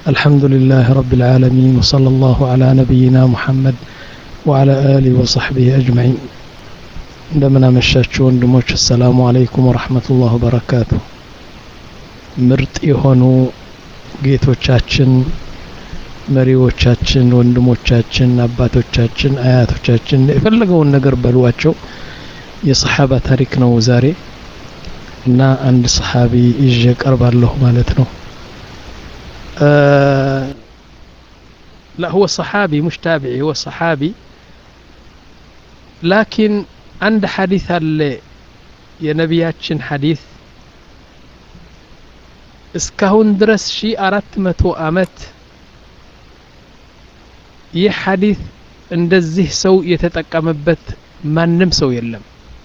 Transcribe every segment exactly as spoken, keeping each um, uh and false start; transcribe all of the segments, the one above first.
الحمد لله رب العالمين وصلى الله على نبينا محمد وعلى آله وصحبه أجمعين. عندما مشاችሁ ወንድሞች السلام عليكم ورحمة الله وبركاته። ምርጥ የሆኑ ጌቶቻችን መሪዎቻችን ወንድሞቻችን አባቶቻችን አያቶቻችን የፈለገውን ነገር በሏቸው የሰሃባ ታሪክ ነው ዛሬ እና አንድ ሰሃቢ ይዤ ቀርባለሁ ማለት ነው። آه لا هو صحابي مش تابعي هو صحابي لكن عند حديث اللي يا نبياتشن حديث እስካሁን ድረስ ሺህ አራት መቶ አመት ይህ ሐዲስ እንደዚህ ሰው የተጠቀመበት ማንም ሰው የለም።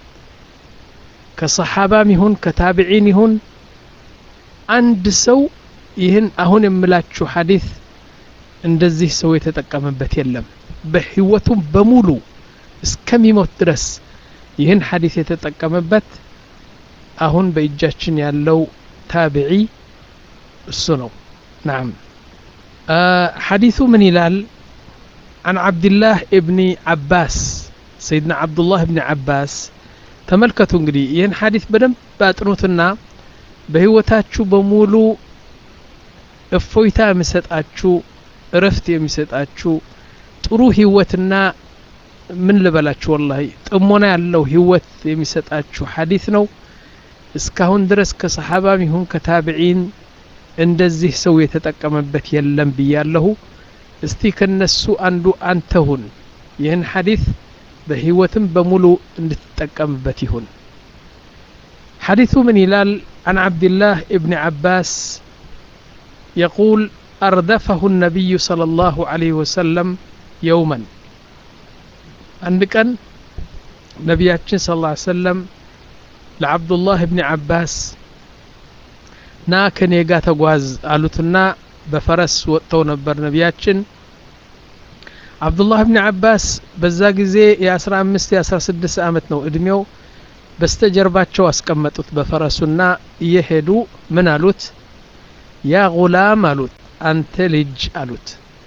ከሰሃባም ይሁን ከታቢዒን ይሁን አንድ ሰው ይህን አሁን የምላችሁ ሐዲስ እንደዚህ ሰው የተጠቀመበት የለም። በህይወቱም በሙሉ እስከሚሞት ድረስ ይህን ሐዲስ የተጠቀመበት አሁን በእጃችን ያለው ታቢዒ እሱ ነው። نعم آه حديث من هلال عن عبد الله ابن عباس سيدنا عبد الله ابن عباس تملكتوا እንግዲህ ይህን ሐዲስ በደንብ ባጥኑትና በህይወታችሁ በሙሉ እፎይታ የሚሰጣችሁ እረፍት የሚሰጣችሁ ጥሩ ህይወትና ምን ልበላችሁ ወላሂ ጥሞና ያለው ህይወት የሚሰጣችሁ ሐዲስ ነው። እስካሁን ድረስ ከሰሃባም ይሁን ከታቢዒን እንደዚህ ሰው የተጠቀመበት የለም ብያለሁ። እስቲ ከነሱ አንዱ አንተሁን ይህን ሐዲስ በህይወትም በሙሉ እንድትጠቀምበት ይሁን። ሐዲሱ ምን ይላል? عن عبد الله ابن عباس يقول أردفه النبي صلى الله عليه وسلم يوما عندك نبياتنا صلى الله عليه وسلم لعبد الله ابن عباس نا كان يقا تقواز قالوتنا بفرس وقتو نبر نبياتشن عبد الله ابن عباس بزاق زي يا أسرع مست يا أسرع سدس آمتنا وإدميو بستجرباتشو اسكمتوت بفرسنا يهدو من قالوت يا غلام قالوت أنت لج قالوت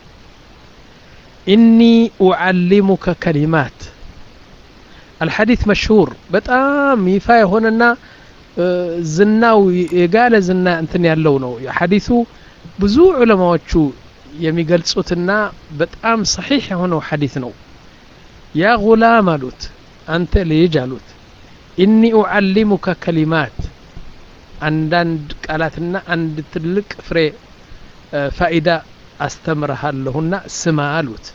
إني أعلمك كلمات. الحديث مشهور بتام يفاي هنا ዝናው የጋለ ዝና እንትን ያለው ነው ሐዲሱ። ብዙ ዑለማዎቹ የሚገልጹትና በጣም صحيح የሆነው ሐዲስ ነው። ያ ጉላም አሉት አንተ ልጅ አሉት ኢኒ ኡዓሊሙከ ከሊማት አንዳንድ ቃላትና አንድ ትልቅ ፍሬ ፋኢዳ አስተምርሃለሁና ስማ አሉት።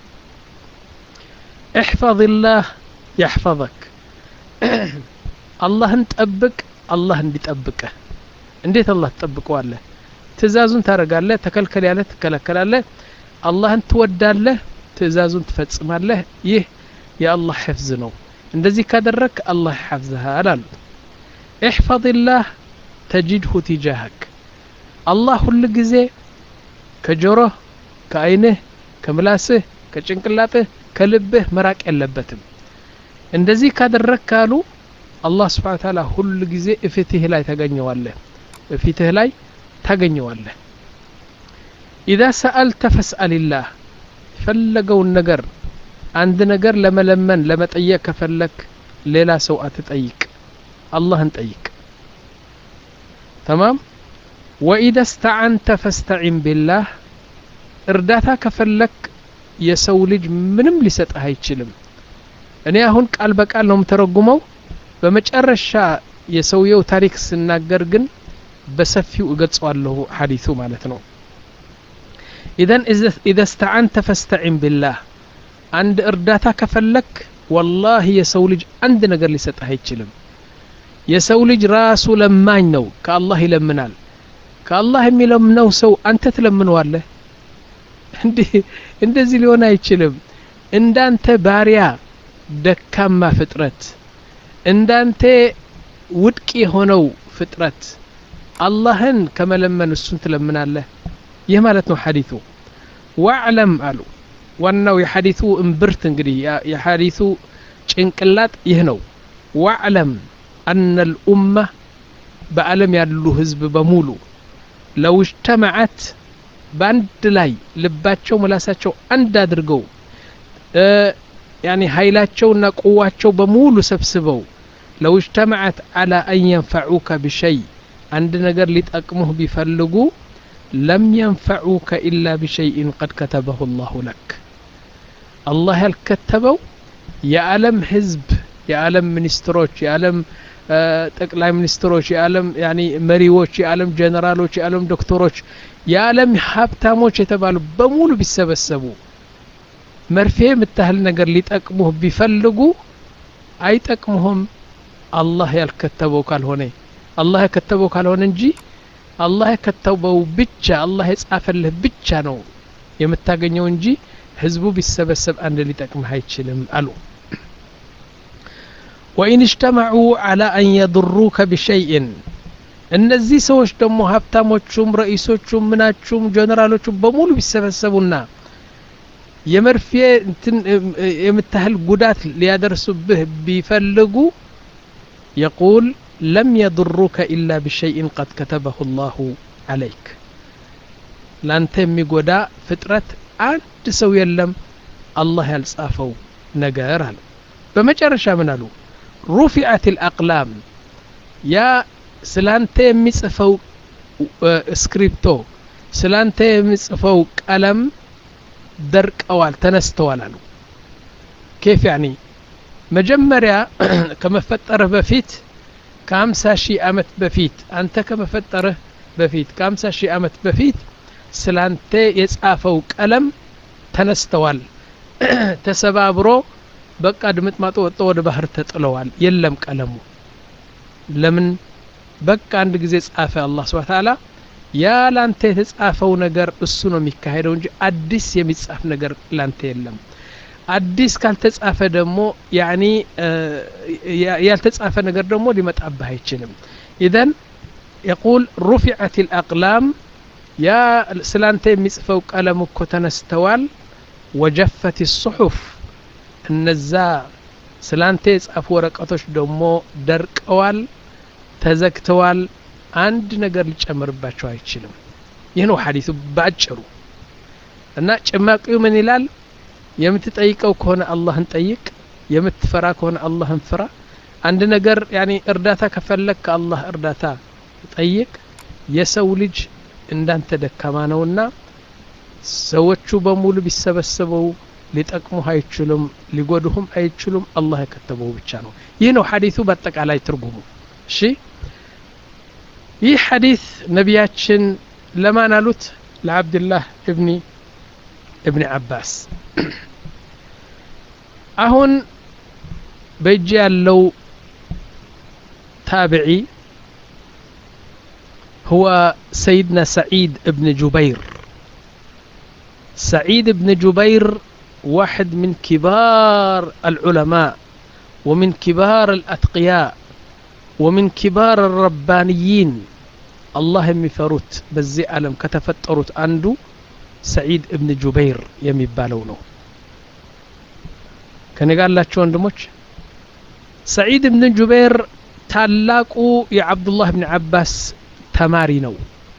احفظ الله يحفظك አላህን ጠብቅ አላህ እንዲጠብቅህ። እንዴት አላህ ትጠብቀዋለህ? ትእዛዙን ታረጋለህ፣ ተከልከል ያለ ትከለከላለህ። አላህን ትወዳለህ፣ ትእዛዙን ትፈጽማለህ። ይህ የአላህ ሕፍዝ ነው። እንደዚህ ካደረክ አላህ ይሐፍዝሃል አሉት። احفظ الله تجده تجاهك አላህ ሁሉ ጊዜ ከጆሮህ ከአይንህ ከምላስህ ከጭንቅላትህ ከልብህ መራቅ የለበትም። እንደዚህ ካደረክ አሉ الله سبحانه وتعالى كل جزء فتح لا يتجني وله فتح لا تجني وله. إذا سألت فاسأل الله فلقوا النجر عند نجر لما لمن لما تأيك فلك ليلا سوء تتأيك الله انتأيك تمام. وإذا استعنت فاستعن بالله ارداتك فلك يسولج منم لست هاي تشلم. أنا هون قلبك قال لهم ترجموا በመጨረሻ የሰውየው ታሪክ ስናገር ግን በሰፊው እገጽዋለሁ ሐዲሱ ማለት ነው። إذن إذا استعنت فاستعن بالله عند እርዳታ ከፈለክ والله የሰው ልጅ አንድ ነገር ሊሰጥህ አይችልም። የሰው ልጅ ራሱ ለማኝ ነው፣ ከአላህ ይለምናል። ከአላህ የሚለምነው ሰው አንተ ትለምነዋለህ? እንዴ እንደዚህ ሊሆን አይችልም። እንዳንተ ባሪያ ደካማ ፍጥረት እንዳንተ ውድቅ የሆነው ፍጥረት አላህን ከመለመን እሱን ትለምናለህ? ይህ ማለት ነው ሐዲሱ። ወዕለም አሉ ዋናው የሐዲሱ እምብርት እንግዲህ የሐዲሱ ጭንቅላት ይህ ነው። ወዕለም أن الأمة بعلم يالله حزب بمولو لو اجتمعت باند لاي لباچو ملاساچو عند አድርገው يعني ኃይላቸውና ቁዋቸው በሙሉ ሰብስበው لو اجتمعت على أن ينفعوك بشيء عند ነገር ሊጠቅሙህ ቢፈልጉ لم ينفعوك إلا بشيء قد كتبه الله لك الله ያልከተበው የዓለም ህዝብ የዓለም ሚኒስትሮች የዓለም ጠቅላይ ሚኒስትሮች የዓለም يعني መሪዎች የዓለም ጀነራሎች የዓለም ዶክተሮች የዓለም ሀብታሞች የተባሉ በሙሉ ቢሰበሰቡ መርፌ ምታህል ነገር ሊጠቅሙህ ቢፈልጉ አይጠቅሙህም አላህ ያልከተበው ካልሆነ አላህ ያከተበው ካልሆነ እንጂ አላህ ያከተበው ብቻ አላህ የጻፈልህ ብቻ ነው የምታገኘው እንጂ ህዝቡ ቢሰበሰብ አንድ ሊጠቅምህ አይችልም አሉ وإن اجتمعوا على أن يضروك بشيء እነዚህ ሰዎች ደግሞ ሀብታሞቹም ረኢሶቹም ምናቹም ጀነራሎቹም በሙሉ ቢሰበሰቡና የመርፌ እንትን የምታህል ጉዳት ሊያደርሱብህ ቢፈልጉ يقول لم يضروك إلا بشيء قد كتبه الله عليك ላንተ የሚጎዳ ፍጥረት አንድ ሰው የለም አላህ ያልጻፈው ነገር አለ በመጨረሻ ምን አሉ رفعت الأقلام يا ስላንተ የሚጽፈው ስክሪፕቶ ስላንተ የሚጽፈው ቀለም ደርቀዋል ተነስተዋል አሉ كيف يعني መጀመሪያ ከመፈጠረ በፊት ከ50 ሺህ አመት በፊት አንተ ከመፈጠረ በፊት ከ50 ሺህ አመት በፊት ስላንተ የጻፈው ቀለም ተነስተዋል ተሰባብሮ በቃ ድምጥማጡ ወጥቶ ወደ ባህር ተጥለዋል የለም ቀለሙ ለምን በቃ አንድ ጊዜ ጻፈ አላህ Subhanahu Wa Ta'ala ያ ላንተ የተጻፈው ነገር እሱ ነው የሚካሄደው እንጂ አዲስ የሚጻፍ ነገር ላንተ የለም አዲስ ካልተጻፈ ደግሞ يعني ያልተጻፈ ነገር ደግሞ ሊመጣብህ አይችልም اذا يقول رفعت الأقلام يا ስላንተ የሚጽፈው ቀለም እኮ ተነስተዋል وجفت الصحف እነዛ ስላንተ የጻፉ ወረቀቶች ደግሞ ደርቀዋል ተዘግተዋል አንድ ነገር ሊጨምርባቸው አይችልም ይህ ነው ሐዲሱ ባጭሩ እና ጭማቂው ምን ይላል የምትጠይቀው ከሆነ አላህን ጠይቅ የምትፈራ ከሆነ አላህን ፍራ አንድ ነገር يعني እርዳታ ከፈለክ አላህ እርዳታ ጠይቅ የሰው ልጅ እንዳንተ ደካማ ነውና ሰዎቹ በሙሉ ቢሰበሰበው ሊጠቅሙህ አይችሉም ሊጎዱህም አይችሉም አላህ የከተበው ብቻ ነው ይህ ነው ሐዲሱ በአጠቃላይ ትርጉሙ እሺ ይህ ሐዲስ ነቢያችን ለማን አሉት ለአብዱላህ ኢብኒ ኢብኒ አባስ አሁን በእጅ ያለው ታቢዒ هو سيدنا سعيد ابن جبير سعيد ابن جبير واحد من كبار العلماء ومن كبار الأتقياء ومن كبار الربانيين الله يمفروت بزي عالم كتفتروت عنده سعيد ابن جبير يمبالونه كان قال لك شو عندموش سعيد ابن جبير ታላቁ የዓብድ الله بن عباس ተማሪ ነው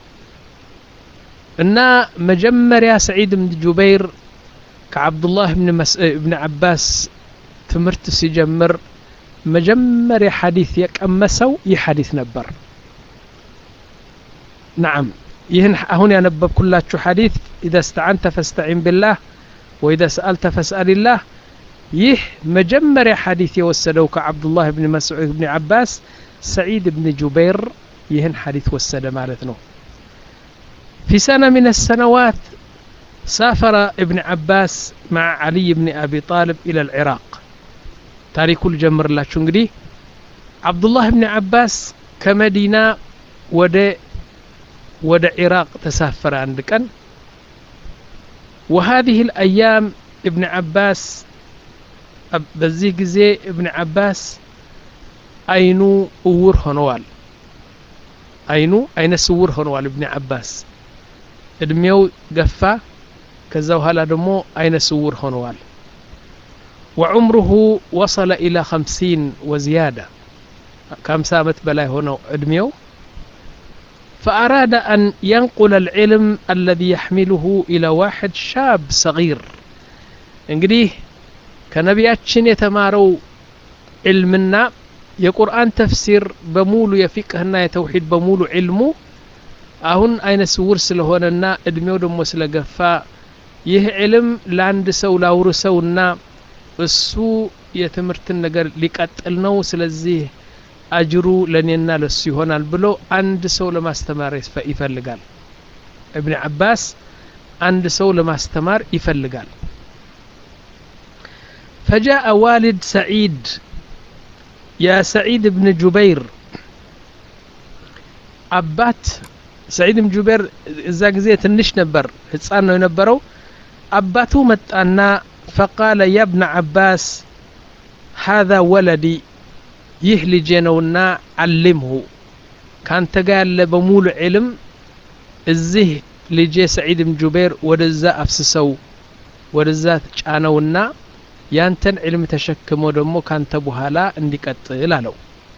እና መጀመሪያ ሰዒድ ብን ጁበይር ከዓብድ الله بن عباس ትምርት ሲጀምር መጀመሪያ ሐዲስ የቀመሰው ይህ ሐዲስ ነበር نعم ይህን አሁን ያነበብኩላችሁ ሐዲስ اذا استعنت فاستعن بالله واذا سألت فاسأل الله ይህ መጀመሪያ ሐዲስ የወሰደው ከዓብድ الله بن مسعود بن عباس سعيد بن جبير ይህን ሐዲስ ወሰደ ማለት ነው في سنة من السنوات سافر ابن عباس مع علي بن أبي طالب إلى العراق تاريخ الجمر لا شنقدي عبد الله بن عباس كمدينة ود ود عراق تسافر عندك وهذه الأيام ابن عباس بزيق زي ابن عباس أينو أور هنوال أينو أين سور هنوال ابن عباس ادميو قفا كذا وهلا دمو أين سور هنوال وعمره وصل إلى خمسين وزيادة كم سامت بلاي هنا ادميو فأراد أن ينقل العلم الذي يحمله إلى واحد شاب صغير እንግዲህ ከነቢያችን የተማረው علمና የቁርአን ተፍሲር በሙሉ የፊቅህና የተውሂድ በሙሉ علሙ አሁን አይነ ስውር ስለሆነና እድሜው ደግሞ ስለገፋ ይህ علم ለአንድ ሰው ላውርሰውና እሱ የትምህርትን ነገር ሊቀጥል ነው ስለዚህ አጅሩ ለኔና ለሱ ይሆናል ብሎ አንድ ሰው ለማስተማር ይፈልጋል ابن عباس አንድ ሰው ለማስተማር ይፈልጋል فجاء والد سعيد يا سعيد بن جبير አባት سعيد بن جبير እዛ ጊዜ ትንሽ ነበር ህፃን ነው የነበረው አባቱ መጣና فقال يا ابن عباس هذا ولدي ይህ ልጄ ነውና علمه ካንተ ጋር ያለ በሙሉ علم እዚህ ልጄ سعيد بن جبير ወደዛ አፍስሰው ወደዛ ጫነውና ያንተን علم ተሸክሞ ደግሞ ካንተ በኋላ እንዲቀጥል አለው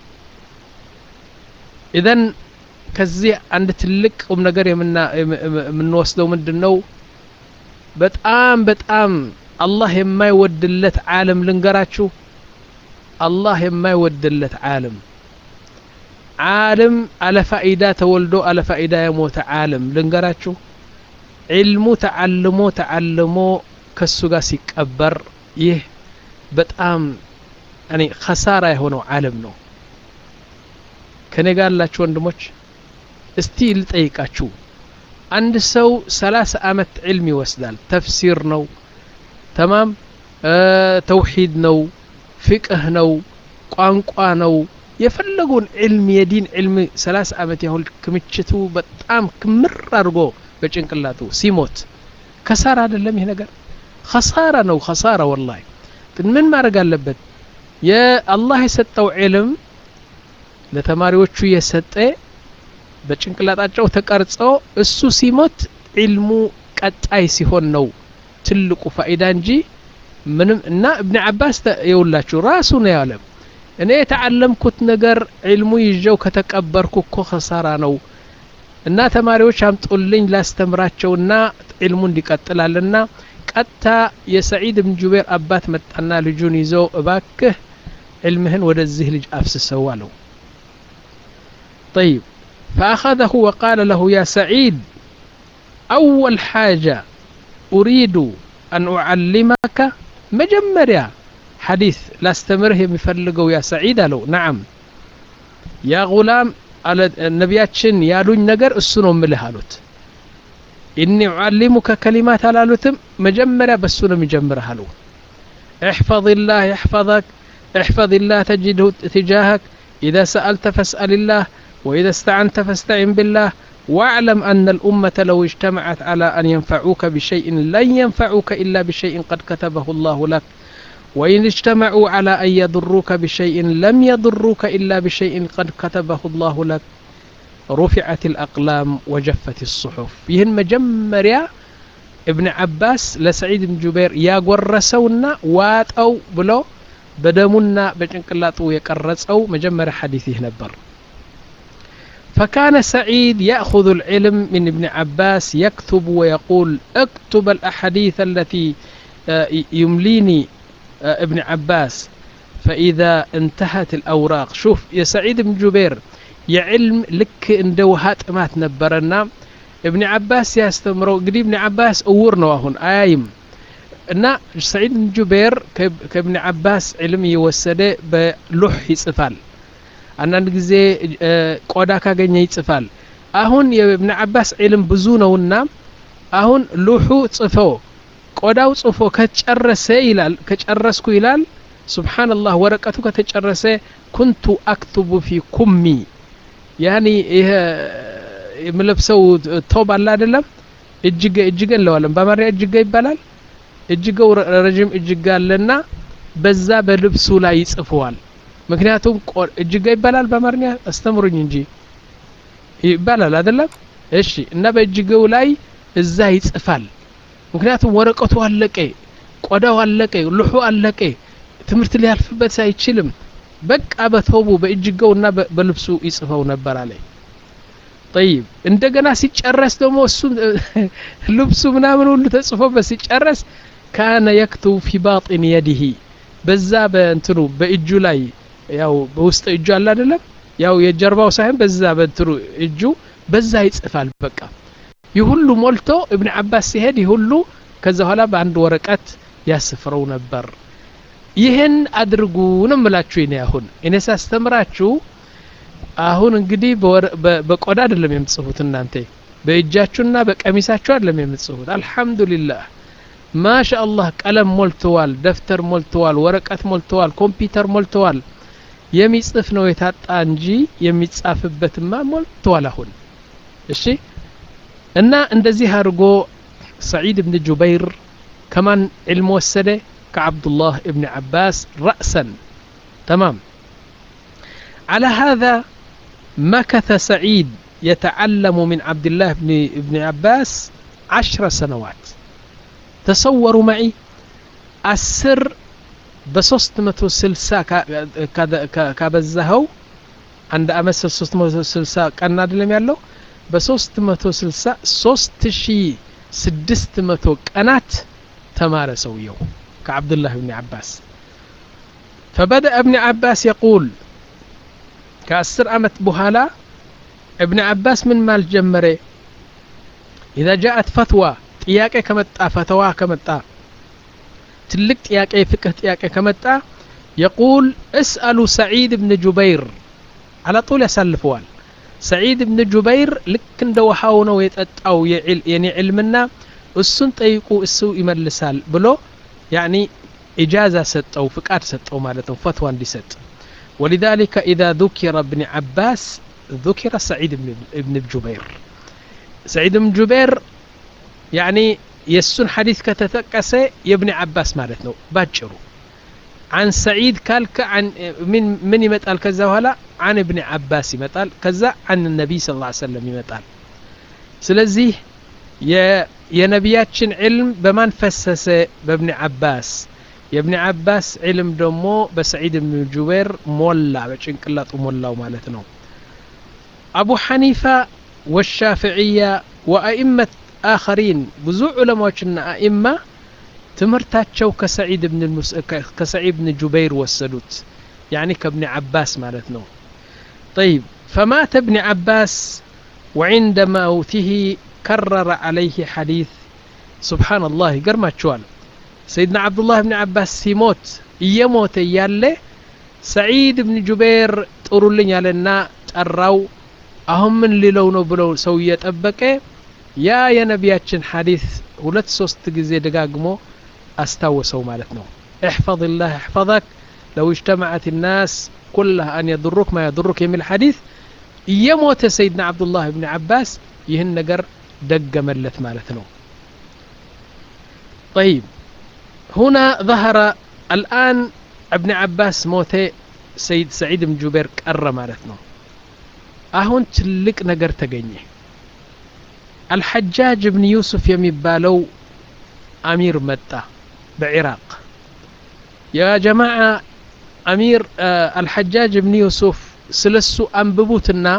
ኢዘን ከዚህ አንድ ትልቅ ቁም ነገር የምንወስደው ምንድነው በጣም በጣም አላህ የማይወድለት ዓለም ልንገራችሁ الله ما يودلت عالم عالم على فائدة تولدو على فائدة يموت عالم لنقراتشو علمو تعلمو تعلمو كالسوغا سيكبر يه بتقام يعني خسارة هونو عالم نو كان قال لا شو اندموش استيل تأيكاتشو عند سو ثلاث أمت علمي وسدال تفسير نو تمام اه توحيد نو فقه ነው ቋንቋ ነው የፈለጉን علم የዲን علم ثلاث አመት ያህል ክምችቱ በጣም ክምር አድርጎ በጭንቅላቱ ሲሞት ከሳራ አይደለም ይሄ ነገር خسارة ነው خسارة والله ግን ምን ማድረግ አለበት የአላህ የሰጠው علم ለተማሪዎቹ የሰጠ በጭንቅላታቸው ተቀርጾ እሱ ሲሞት علሙ ቀጣይ ሲሆን ነው ትልቁ ፋይዳ እንጂ ምንም እና ابن عباس يقولላችሁ ራሱ ነው ያለው እኔ የተዓለምኩት ነገር علሙ ይዤው ከተቀበርኩ እኮ خسارة ነው እና ተማሪዎች አምጡልኝ ላስተምራቸውና علሙ እንዲቀጥላልና ቀጣ የሰዒድ ኢብኑ ጁበይር አባት መጣና ልጁን ይዞ እባክህ علምህን ወደዚህ ልጅ አፍስሰው አለው طيب فأخذه وقال له يا سعيد أول حاجة أريد أن أعلمك مجمريا حديث لا استمره يفلقوا يا سعيد له نعم يا غلام على النبياتشن يالون نجر السنو ملهالوت إني أعلمك كلمات هلالوتم مجمريا بسنو مجمرها له احفظ الله يحفظك احفظ الله تجده تجاهك إذا سألت فاسأل الله وإذا استعنت فاستعن بالله واعلم أن الأمة لو اجتمعت على أن ينفعوك بشيء لن ينفعوك إلا بشيء قد كتبه الله لك وإن اجتمعوا على أن يضروك بشيء لم يضروك إلا بشيء قد كتبه الله لك رفعت الأقلام وجفت الصحف يهن مجمريا ابن عباس لسعيد بن جبير يا قرسونا وات أو بلو بدمنا بجنكلاتو يقرص أو مجمر حديثه نبر فكان سعيد يأخذ العلم من ابن عباس يكتب ويقول اكتب الأحاديث التي يمليني ابن عباس فإذا انتهت الأوراق شوف يا سعيد بن جبير يا علم لك اندوهات ما تنبرنا ابن عباس يستمروا قد ابن عباس أورنا هون آيم እና سعيد بن جبير كابن عباس علم يوسده بلوح يصفال አንዳንድ ጊዜ ቆዳ ካገኘ ይጽፋል አሁን የኢብኑ አባስ علم ብዙ ነውና አሁን ሉሁ ጽፎ ቆዳው ጽፎ ከጨረሰ ይላል ከጨረስኩ ይላል ሱብሃንአላህ ወረቀቱ ከተጨረሰ كنت اكتب في كمي يعني ይሄ የምለብሰው ቶብ አለ አይደለም እጅገ እጅገ ለዋለም በአማርኛ እጅገ ይባላል እጅገው ረጅም እጅገ አለና በዛ በልብሱ ላይ ይጽፈዋል ምክንያቱም እጅገ ይባላል በአማርኛ አስተምሩኝ እንጂ ይባላል አይደለም እሺ እና በእጅገው ላይ እዛ ይጽፋል ምክንያቱም ወረቀቱ አለቀ ቆዳው አለቀ ሉሁ አለቀ ትምርት ሊያልፍበት አይችልም በቃ በቶቡ በእጅገውና በልብሱ ይጽፈው ነበር አለ طيب እንደገና ሲጨረስ ደግሞ እሱ ልብሱ ምናምን ሁሉ ተጽፎበት ሲጨረስ كان يكتب في باطن يده በዛ በእንትኑ በእጁ ላይ ያው በውስጥ እጁ አለ አይደለም ያው የጀርባው ሳይሆን በዛ በእንትኑ እጁ በዛ ይጽፋል በቃ ይሁሉ ሞልቶ ኢብኑ አባስ ሲሄድ ይሁሉ ከዛ ኋላ በአንድ ወረቀት ያስፍረው ነበር ይሄን አድርጉ ነው የምላችሁ እኔ አሁን እኔ ሳስተምራችሁ አሁን እንግዲህ በቆዳ አይደለም የምጽፉት እናንተ በእጃችሁና በቀሚሳችሁ አይደለም የምጽፉት አልহামዱሊላህ ማሻአላህ ቀለም ሞልተዋል ደፍተር ሞልተዋል ወረቀት ሞልተዋል ኮምፒውተር ሞልተዋል የሚጽፍ ነው የታጣ እንጂ የሚጻፍበትማ ሞልተዋል አሁን እሺ እና እንደዚህ አድርጎ ሰዒድ ኢብኑ ጁበይር كمان علم ወሰደ كعبد الله ابن عباس رأسا تمام على هذا مكث سعيد يتعلم من عبد الله بن ابن عباس عشر سنوات تصوروا معي السر بصوست متو سلسا كابزهو عند أمس صوست متو سلسا كان نادلم يالو بصوست متو سلسا صوست شي سدست متو كانت تمارا سويو كعبد الله بن عباس فبدأ ابن عباس يقول كأسر أمت بهالا ابن عباس من مال جمري إذا جاءت فتوى تياكي كمتا فتوى كمتا تلك تياكي فكه تياكي كمتا يقول اسألوا سعيد بن جبير على طول يسلفوال سعيد بن جبير لك اندو حاونا ويتأتأو يعني علمنا السن طيقو السو يملسال بلو يعني إجازة ست أو فكات ست أو مالتهم فتوى دي ست ولذلك إذا ذكر ابن عباس ذكر سعيد بن ابن جبير سعيد بن جبير يعني يسون حديث كتتكسي يبن عباس مالتنا باجروا عن سعيد كالك عن من من يمتال كذا ولا عن ابن عباس يمتال كذا عن النبي صلى الله عليه وسلم يمتال سلزي يا يا نبياتشن علم بمن فسس بابن عباس يا ابن عباس علم دمو بسعيد بن جبير مولا بچنقلاط مولاو مالتنا أبو حنيفة والشافعية وأئمة آخرين بزوع علماء أئمة تمرتاتشو كسعيد بن المس... كسعيد بن جبير والسدوت يعني كابن عباس مالتنا طيب فمات ابن عباس وعند موته كرر عليه حديث سبحان الله قرمات شوال سيدنا عبد الله بن عباس يموت يموت يالله سعيد بن جبير تقولون يالنا تقراو أهم من اللي لونه بلو سوية أبكي يا يا نبياتشن حديث ولت سوست جزي دقاقمو أستوسوا مالتنا احفظ الله احفظك لو اجتمعت الناس كلها أن يضرك ما يضرك من الحديث يموت سيدنا عبد الله بن عباس يهن نقر دق ملت مالتنا طيب هنا ظهر الآن ابن عباس موته سيد سعيد بن جبير كأر مالتنا أهون تلك نقر تقيني الحجاج بن يوسف يميبالو أمير متى بعراق يا جماعة أمير آه الحجاج بن يوسف سلسو أنببوتنا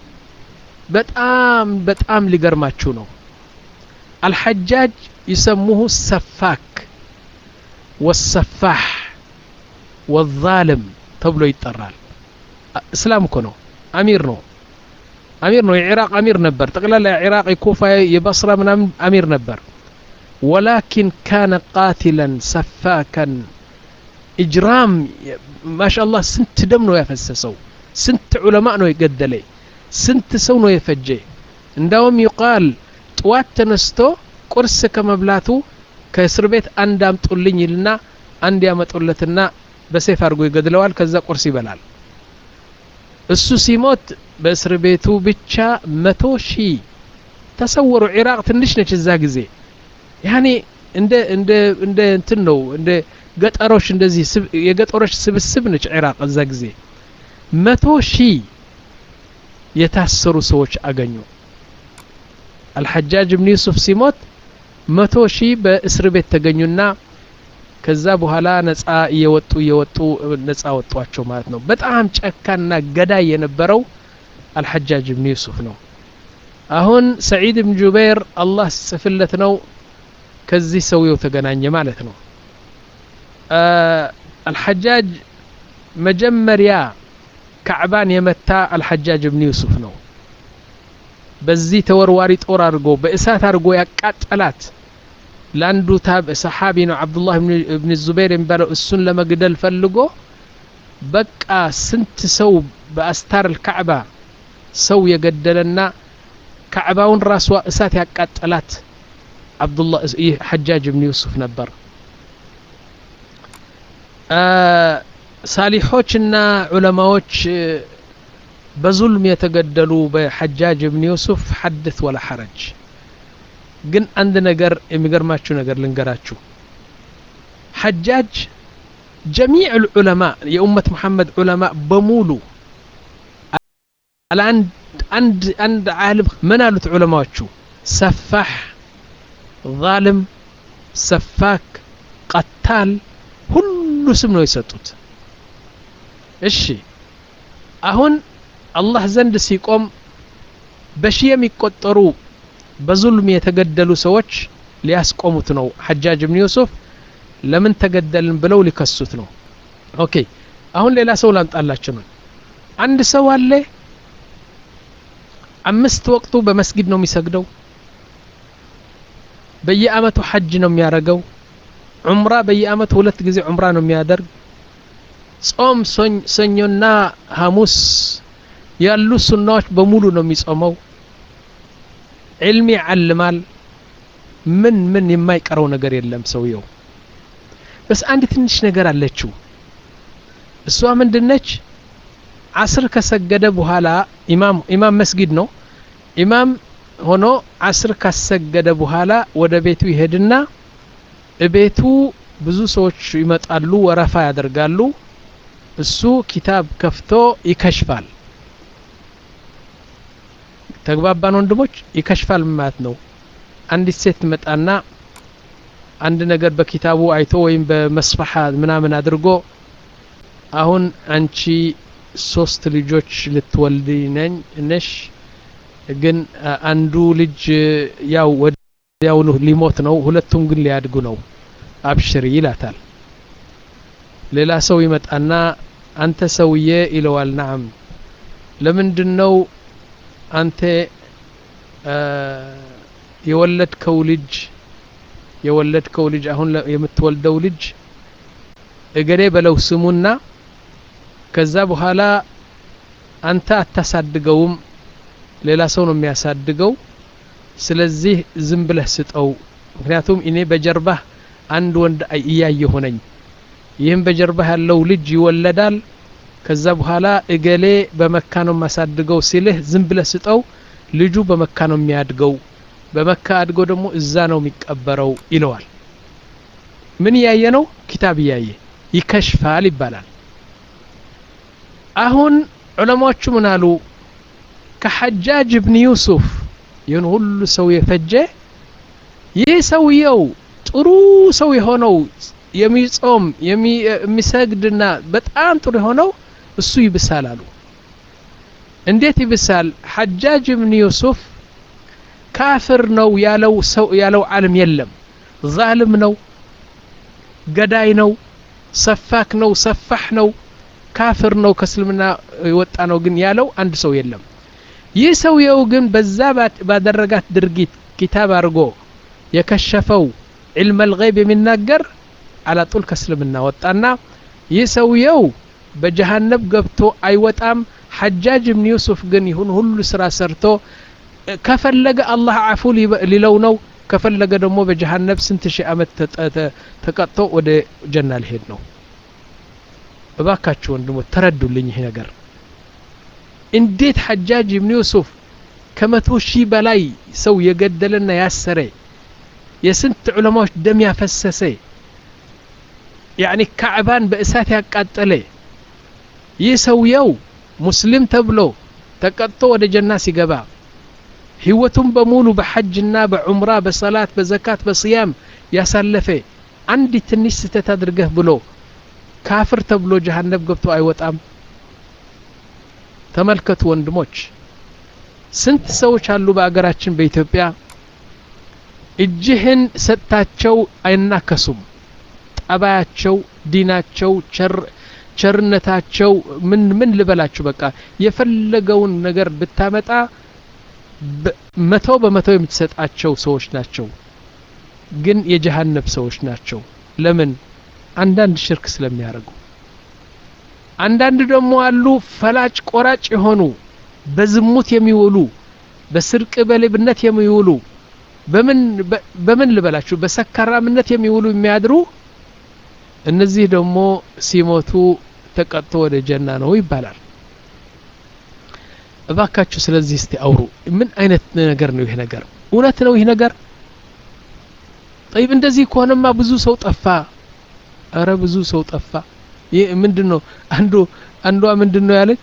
بتأم بتأم لقرماتشونو الحجاج يسموه السفاك والسفاح والظالم تبلو يترال اسلام كونو امير نو امير نو العراق امير نبر تقلال العراق كوفة يبصرة من امير نبر ولكن كان قاتلا سفاكا اجرام ما شاء الله سنت دم نو يفسسو سنت علماء نو يقدلي سنت سو نو يفجي عندهم يقال طوات تنستو قرص كمبلاتو ከእስር ቤት አንድ አምጡልኝ ይልና አንድ ያመጡለትና በሰይፍ አድርጎ ይገድለዋል ከዛ ቁርስ ይበላል እሱ ሲሞት በእስር ቤቱ ብቻ መቶ ሺህ ተሰወሩ ኢራቅ ትንሽ ነች እዛ ጊዜ ያኔ እንደ እንደ እንደ እንትን ነው እንደ ገጠሮች እንደዚህ የገጠሮች ስብስብ ነች ኢራቅ እዛ ጊዜ መቶ ሺህ የታሰሩ ሰዎች አገኙ الحجاج بن يوسف ሲሞት መቶ ሺህ በእስር ቤት ተገኙና ከዛ በኋላ ነፃ እየወጡ እየወጡ ነፃ ወጧቸው ማለት ነው በጣም ጨካና ገዳይ የነበረው الحجاج بن يوسف ነው አሁን ሰዒድ ብን ጁበይር አላህ ሲጽፍለት ነው ከዚህ ሰውየው ተገናኘ ማለት ነው። አልሐጃጅ መጀመሪያ ካዕባን የመታ አልሐጃጅ ብን ዩሱፍ ነው። በዚህ ተወርዋሪ ጦር አድርጎ በእሳት አድርጎ ያቃጠላት ለአንዱ ታብ ሰሓቢ ነው አብዱላህ ብን ዙበይር የሚባለው እሱን ለመግደል ፈልጎ በቃ ስንት ሰው በአስታር الكعባ ሰው የገደለና ካዕባውን ራሷ እሳት ያቃጠላት አብዱላህ ይህ ሐጃጅ ብን ዩሱፍ ነበር። ሳሊሖችና ዑለማዎች በዙልም የተገደሉ በሐጃጅ ብን ዩሱፍ ሐድث ወላ ሐረጅ። ግን አንድ ነገር የሚገርማችሁ ነገር ልንገራችሁ። ሐጃጅ جميع العلماء የኡመት መሐመድ ዑለማ በሙሉ አንድ አንድ አንድ ዓለም ምን አሉት ዑለማዎቹ? ሰፋህ፣ ዛልም፣ ሰፋክ፣ ቀታል ሁሉ ስም ነው የሰጡት። እሺ አሁን አላህ ዘንድ ሲቆም በሺህ የሚቆጠሩ በዙልም የተገደሉ ሰዎች ሊያስቆሙት ነው ሐጃጅ ብን ዩሱፍ ለምን ተገደልን ብለው ሊከሱት ነው። ኦኬ አሁን ሌላ ሰው ላምጣላችሁ ነው። አንድ ሰው አለ አምስት ወቅቱ በመስጊድ ነው የሚሰግደው፣ በየአመቱ ሐጅ ነው የሚያረገው፣ ዑምራ በየአመቱ ሁለት ጊዜ ዑምራ ነው የሚያደርግ፣ ጾም ሰኞና ሐሙስ ያሉ ሱናዎች በሙሉ ነው የሚጾመው፣ ዒልም ይዓልማል፣ ምን ምን የማይቀረው ነገር የለም ሰውየው። በስ አንድ ትንሽ ነገር አለችው። እሷ ምንድነች? ዓስር ከሰገደ በኋላ ኢማም ኢማም መስጊድ ነው ኢማም ሆኖ ዓስር ካሰገደ በኋላ ወደ ቤቱ ይሄድና እቤቱ ብዙ ሰዎች ይመጣሉ፣ ወረፋ ያደርጋሉ። እሱ ኪታብ ከፍቶ ይከሽፋል። ተግባባን ወንድሞች? ይከሽፋል ማለት ነው አንዲት ሴት መጣና አንድ ነገር በኪታቡ አይቶ ወይም በመስፈሐ ምናምን አድርጎ አሁን አንቺ ሶስት ልጆች ልትወልዲ ነኝ ነሽ፣ ግን አንዱ ልጅ ያው ወዲያው ሊሞት ነው፣ ሁለቱም ግን ሊያድጉ ነው፣ አብሽሪ ይላታል። ሌላ ሰው ይመጣና አንተ ሰውዬ ይለዋል። ነዓም ለምንድነው አንተ የወለድከው ልጅ የወለድከው ልጅ አሁን የምትወልደው ልጅ እገሌ በለው ስሙና ከዛ በኋላ አንተ አታሳድገውም፣ ሌላ ሰው ነው የሚያሳድገው፣ ስለዚህ ዝም ብለህ ስጠው፣ ምክንያቱም እኔ በጀርባህ አንድ ወንድ እያየሁ ነኝ፣ ይህም በጀርባህ ያለው ልጅ ይወለዳል፣ ከዛ በኋላ እገሌ በመካ ነው ማሳድገው ሲልህ ዝም ብለህ ስጠው፣ ልጁ በመካ ነው የሚያድገው፣ በመካ አድጎ ደግሞ እዛ ነው የሚቀበረው ይለዋል። ምን ያየ ነው? ኪታብ ያየ ይከሽፋል ይባላል። አሁን ዑለማዎቹ ምን አሉ? ከሐጃጅ ብን ዩሱፍ ይህን ሁሉ ሰው የፈጀ ይህ ሰውየው ጥሩ ሰው የሆነው የሚጾም የሚሰግድና በጣም ጥሩ የሆነው እሱ ይብሳል አሉ። እንዴት ይብሳል? ሐጃጅ ብን ዩሱፍ ካፍር ነው ያለው ሰው ያለው ዓለም የለም። ዛልም ነው፣ ገዳይ ነው፣ ሰፋክ ነው፣ ሰፋህ ነው፣ ካፍር ነው፣ ከእስልምና የወጣ ነው ግን ያለው አንድ ሰው የለም። ይህ ሰውየው ግን በዛ ባደረጋት ድርጊት ኪታብ አድርጎ የከሸፈው ዒልም አልገይብ የሚናገር አላጡል ከእስልምና ወጣና ይህ ሰውየው በጀሃነም ገብቶ አይወጣም። ሐጃጅ ብን ዩሱፍ ግን ይሁን ሁሉ ስራ ሰርቶ ከፈለገ አላህ አፉ ሊለው ነው፣ ከፈለገ ደግሞ በጀሃነም ስንት ሺህ ዓመት ተቀጥቶ ወደ ጀና ሊሄድ ነው። እባካችሁ ወንድሞች ተረዱልኝ ይሄ ነገር። እንዴት ሐጃጅ ብን ዩሱፍ ከመቶ ሺህ በላይ ሰው የገደለና ያሰረ የስንት ዑለማዎች ደም ያፈሰሰ ያኒ ካዕባን በእሳት ያቃጠለ ይህ ሰውየው ሙስሊም ተብሎ ተቀጥቶ ወደ ጀና ሲገባ ህይወቱን በሙሉ በሐጅና በዑምራ በሰላት በዘካት በስያም ያሳለፈ አንድ ትንሽ ስተት አድርገህ ብሎ ካፍር ተብሎ ጀሃነም ገብቶ አይወጣም። ተመልከቱ ወንድሞች፣ ስንት ሰዎች አሉ በአገራችን በኢትዮጵያ እጅህን ሰጣቸው አይናከሱም ጠባያቸው ዲናቸው ቸር ቸርነታቸው ምን ምን ልበላችሁ በቃ የፈለገውን ነገር ብታመጣ መቶ በመቶ የምትሰጣቸው ሰዎች ናቸው ግን የጀሃነም ሰዎች ናቸው ለምን አንዳንድ ሽርክ ስለሚያደርጉ አንዳንድ ደግሞ አሉ ፈላጭ ቆራጭ የሆኑ በዝሙት የሚውሉ በስርቅ በሌብነት የሚውሉ በምን በምን ልበላችሁ በሰካራምነት የሚውሉ የሚያድሩ እነዚህ ደግሞ ሲሞቱ ተቀጥቶ ወደ ጀና ነው ይባላል እባካችሁ ስለዚህ እስቲ አውሩ ምን አይነት ነገር ነው ይሄ ነገር እውነት ነው ይሄ ነገር طيب እንደዚህ ከሆነማ ብዙ ሰው ጠፋ አረ ብዙ ሰው ጠፋ ይሄ ምንድነው አንዱ አንዷ ምንድነው ያለ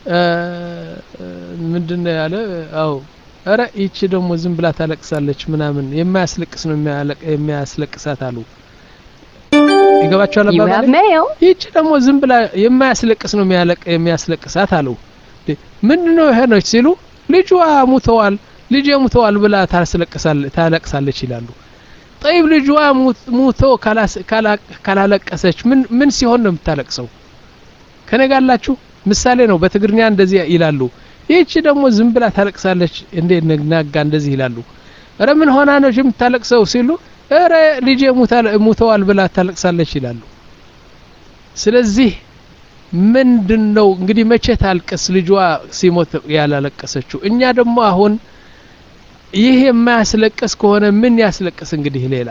ምንድነው ያለ አው አረ እቺ ደግሞ ዝም ብላ ታለቅሳለች ምናምን የማያስለቅስ ነው የሚያስለቅሳት አሉ ይገባችኋል አባባሌ እቺ ደግሞ ዝም ብላ የማያስለቅስ ነው የሚያለቅ የሚያስለቅሳት አሉ ምንድነው ይሄ ነው ሲሉ ልጇ ሙተዋል ልጅ ሙተዋል ብላ ታስለቅሳለች ታለቅሳለች ይላሉ طيب ልጇ ሙቶ ካላለቀሰች ምን ምን ሲሆን ነው የምታለቅሰው ከነጋላችሁ ምሳሌ ነው በትግርኛ እንደዚህ ይላሉ ይቺ ደግሞ ዝም ብላ ታለቅሳለች እንዴ ነግናጋ እንደዚህ ይላሉ አረ ምን ሆና ነው የምታለቅሰው ሲሉ አረ ልጅ ሙተዋል ብላ ታለቅሳለች ይላሉ ስለዚህ ምንድነው እንግዲህ መቼ ታልቅስ ልጇ ሲሞት ያላለቀሰችው እኛ ደግሞ አሁን ይሄ የማያስለቅስ ከሆነ ምን ያስለቅስ እንግዲህ ሌላ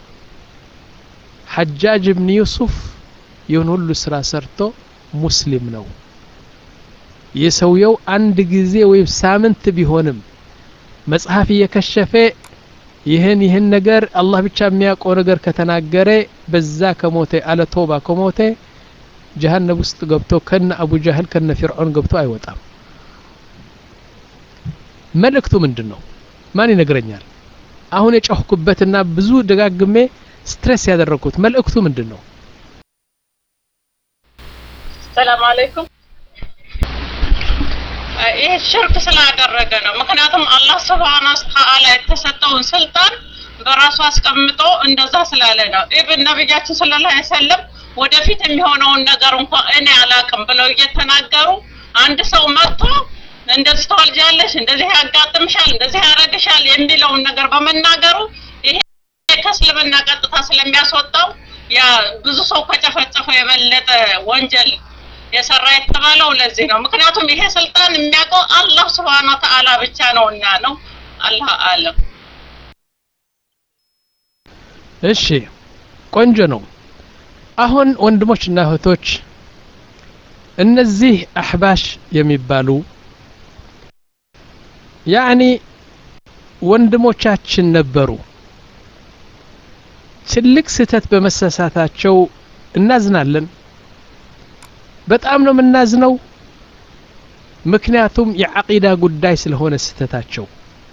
ሐጃጅ ኢብኑ ዩሱፍ ይሁን ሁሉ ስራ ሰርቶ ሙስሊም ነው የሰውየው አንድ ጊዜ ወይም ሳምንት ቢሆንም መጽሐፍ እየከሸፈ ይሄን ይሄን ነገር አላህ ብቻ የሚያውቀው ነገር ከተናገረ በዛ ከሞተ አለ ተውባ ከሞተ ጀሃነም ውስጥ ገብቶ ከነ አቡ ጀህል ከነ ፍርዓን ገብቶ አይወጣም መልእክቱ ምንድነው ማን ይነግረኛል አሁን የጮህኩበትና ብዙ ደጋግሜ ስትሬስ ያደረኩት መልእክቱ ምንድነው ሰላም አለይኩም ይሄ ሽርክ ስላደረገ ነው ምክንያቱም አላህ Subhanahu Wa Ta'ala የተሰጠውን ስልጣን በራሱ አስቀምጦ እንደዛ ስላለ ነው ኢብን ነብያችን ሰለላሁ ዐለይሂ ወሰለም ወደፊት የሚሆነውን ነገር እንኳን እኔ አላቅም ብለው እየተናገሩ አንድ ሰው መጥቶ እንደዚህ ተወልጃለሽ እንደዚህ ያጋጥምሻል እንደዚህ ያረጋሻል የሚለውን ነገር በመናገሩ ይሄ ከስልምና ቀጥታ ስለሚያስወጣው ያ ብዙ ሰው ከጨፈጨፈ የበለጠ ወንጀል የሰራ የተባለው ለዚህ ነው ምክንያቱም ይሄ ስልጣን የሚያውቀው አላህ Subhanahu Wa Ta'ala ብቻ ነውና ነው አላህ አለም እሺ ቆንጆ ነው አሁን ወንድሞችና እህቶች እነዚህ አህባሽ የሚባሉ ያኒ ወንድሞቻችን ነበሩ ትልቅ ስህተት በመሰሳታቸው እናዝናለን በጣም ነው የምናዝነው ምክንያቱም የዓቂዳ ጉዳይ ስለሆነ ስህተታቸው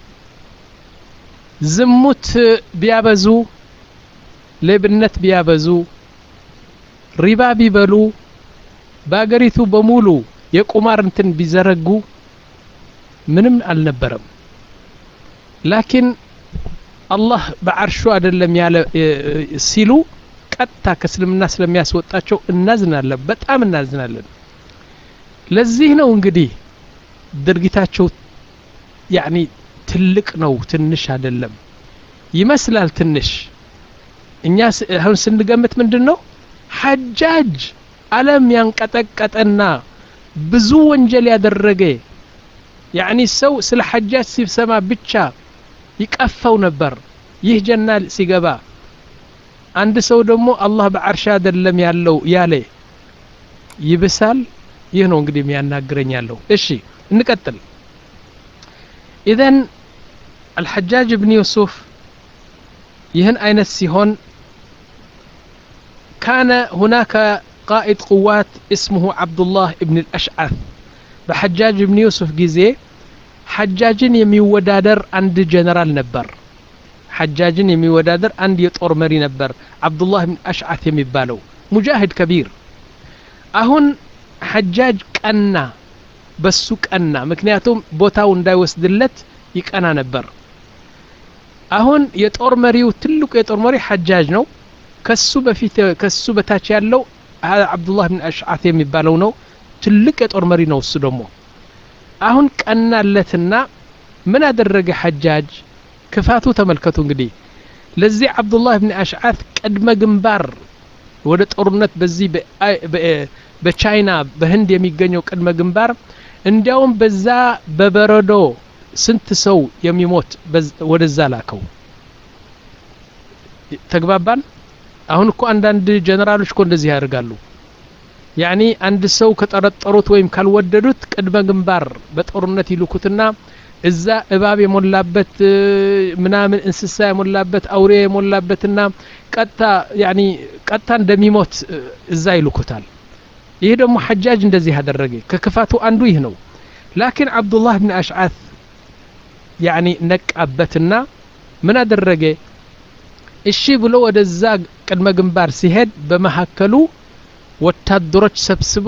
ዝሙት ቢያበዙ ለብነት ቢያበዙ ሪባ ቢበሉ ባገሪቱ በሙሉ የቁማር እንትን ቢዘረጉ ምንም አልነበረም ላኪን አላህ በአርሹ አይደለም ያለ ሲሉ ቀጥታ ከስልምና ስለሚያስወጣቸው እናዝናለን በጣም እናዝናለን ለዚህ ነው እንግዲህ ድርጊታቸው ያኒ ትልቅ ነው ትንሽ አይደለም ይመስላል ትንሽ እኛ አሁን ስንገምት ምንድነው ሐጃጅ ዓለም ያንቀጠቀጠና ብዙ ወንጀል ያደረገ ያኒ ሰው ስለ ሐጃጅ ሲሰማ ብቻ ይቀፈው ነበር ይህ ጀና ሲገባ አንድ ሰው ደግሞ አላህ በአርሽ አይደለም ያለው ያለ ይብሳል ይህ ነው እንግዲህ የሚያናግረኝ ያለው እሺ እንቀጥል اذا الحجاج بن يوسف ይህን አይነት ሲሆን كان هناك قائد قوات اسمه عبد الله ابن الاشعث بحجاج بن يوسف ጊዜ حجاجን የሚወዳደር አንድ ጀነራል ነበር حجاجን የሚወዳደር አንድ የጦር መሪ ነበር አብዱላህ ኢብኑ አሽዓት የሚባለው ሙጃሂድ ከቢር አሁን حجاج ቀና በሱ ቀና ምክንያቱም ቦታው እንዳይወስድለት ይቀና ነበር አሁን የጦር መሪው ትልቁ የጦር መሪ ሐጃጅ ነው ከሱ በፊት ከሱ በታች ያለው አብዱላህ ኢብኑ አሽዓት የሚባለው ነው ትልቅ የጦር መሪ ነው እሱ ደግሞ አሁን ቀናለትና ምን አደረገ ሐጃጅ ክፋቱ ተመልከቱ እንግዲህ ለዚህ አብዱላህ ኢብኑ አሽዓት ቀድመ ግንባር ወደ ጦርነት በዚህ በቻይና በህንድ የሚገኘው ቀድመ ግንባር እንዲያውም በዛ በበረዶ ስንት ሰው የሚሞት ወደዛ ላከው ተግባባን አሁን እኮ አንዳንድ ጀነራሎች እኮ እንደዚህ ያደርጋሉ ያኒ አንድ ሰው ከጠረጠሩት ወይም ካልወደዱት ቀድመ ግንባር በጦርነት ይልኩትና እዛ እባብ የሞላበት ምናምን እንስሳ የሞላበት አውሬ የሞላበትና ቀጣ ያኒ ቀጣ እንደሚሞት እዛ ይልኩታል ይሄ ደግሞ ሐጃጅ እንደዚህ ያደረገ ከክፋቱ አንዱ ይህ ነው ላኪን አብዱላህ ኢብኑ አሽዓት ያኒ ነቃበትና ምን አደረገ እሺ ብሎ ወደዛ ቀድመ ግንባር ሲሄድ በመሐከሉ ወታደሮች ሰብስቦ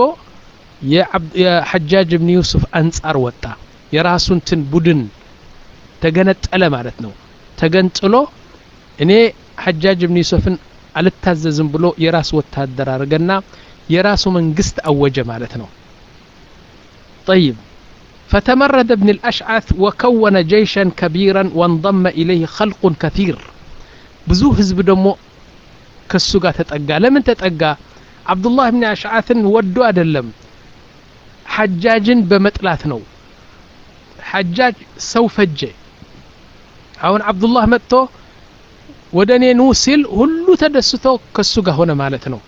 የሐጃጅ ኢብኑ ዩሱፍ አንጻር ወጣ የራሱን ትን ቡድን ተገነጠለ ማለት ነው ተገንጥሎ እኔ ሐጃጅ ኢብኑ ዩሱፍን አልታዘዝም ብሎ የራስ ወታደር አረገና የራሱ መንግስት አወጀ ማለት ነው طيب فتمرد ابن الأشعث وكون جيشا كبيرا وانضم إليه خلق كثير بزو حزب دمو كسو ጋር ተጠጋ ለምን ተጠጋ አብዱላህ ኢብኑ አሽዓትን ወዶ አይደለም ሐጃጅን በመጥላት ነው ሐጃጅ ሰው ፈጀ አሁን አብዱላህ መጥቶ ወደኔ ነው ሲል ሁሉ ተደስቶ ከሱ ጋር ሆነ ማለት ነው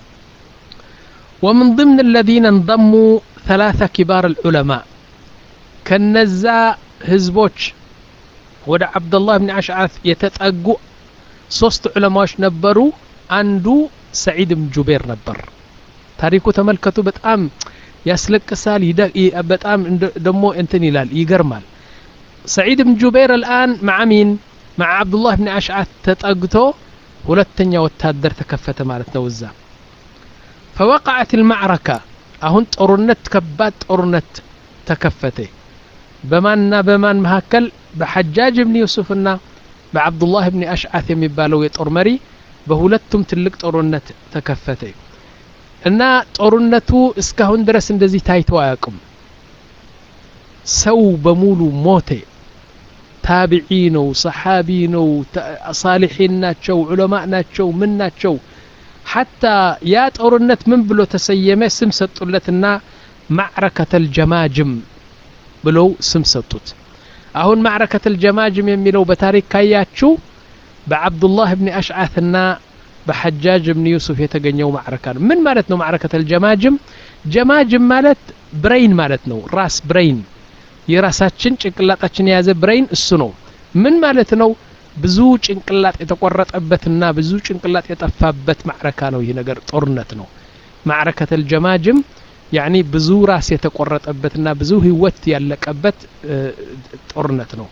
ومن ضمن الذين انضموا ثلاثة كبار العلماء ከነዛ ህዝቦች ወደ አብዱላህ ኢብኑ አሽዓት የተጠጉ ሶስት ዑለማዎች ነበሩ አንዱ ሰዒድ ኢብኑ ጁበይር ነበር ታሪኩ ተመልከቱ በጣም ያስለቅሳል በጣም ደሞ እንትን ይላል ይገርማል ሰዒድ ኢብኑ ጁበይር الآن مع مين مع عبد الله بن أشعث ተጠግቶ ሁለተኛ ወታደር ተከፈተ ማለት ነው እዛ فوقعت المعركة አሁን ጦርነት ከባድ ጦርነት ተከፈተ በማንና በማን መካከል በሐጃጅ ኢብኑ ዩሱፍና በአብዱላህ ኢብኑ አሽዓት የሚባለው የጦር መሪ በሁለቱም ትልቅ ጦርነት ተከፈተ እና ጦርነቱ እስካሁን ድረስ እንደዚህ ታይቶ አያውቅም ሰው በሙሉ ሞተ ታቢዒ ነው ሰሓቢ ነው ሳሊሒን ናቸው ዑለማ ናቸው ምን ናቸው حتى ያ ጦርነት ምን ብሎ ተሰየመ ስም ሰጡለትና معركة الجماجم ብለው ስም ሰጡት አሁን معركة الجماجم የሚለው በታሪክ ካያችሁ በአብዱላህ ኢብኑ አሽዓትና በሐጃጅ ኢብኑ ዩሱፍ የተገኘው معركة ነው ምን ማለት ነው معركة الجماجم ጀማጅም ማለት ብሬን ማለት ነው ራስ ብሬን የራሳችን ጭንቅላታችን የያዘ ብሬን እሱ ነው ምን ማለት ነው ብዙ ጭንቅላት የተቆረጠበትና ብዙ ጭንቅላት የጠፋበት معركة ነው ይሄ ነገር ጦርነት ነው معركة الجماجم يعني ብዙ ራስ የተቆረጠበትና ብዙ ህይወት ያለቀበት ጦርነት ነው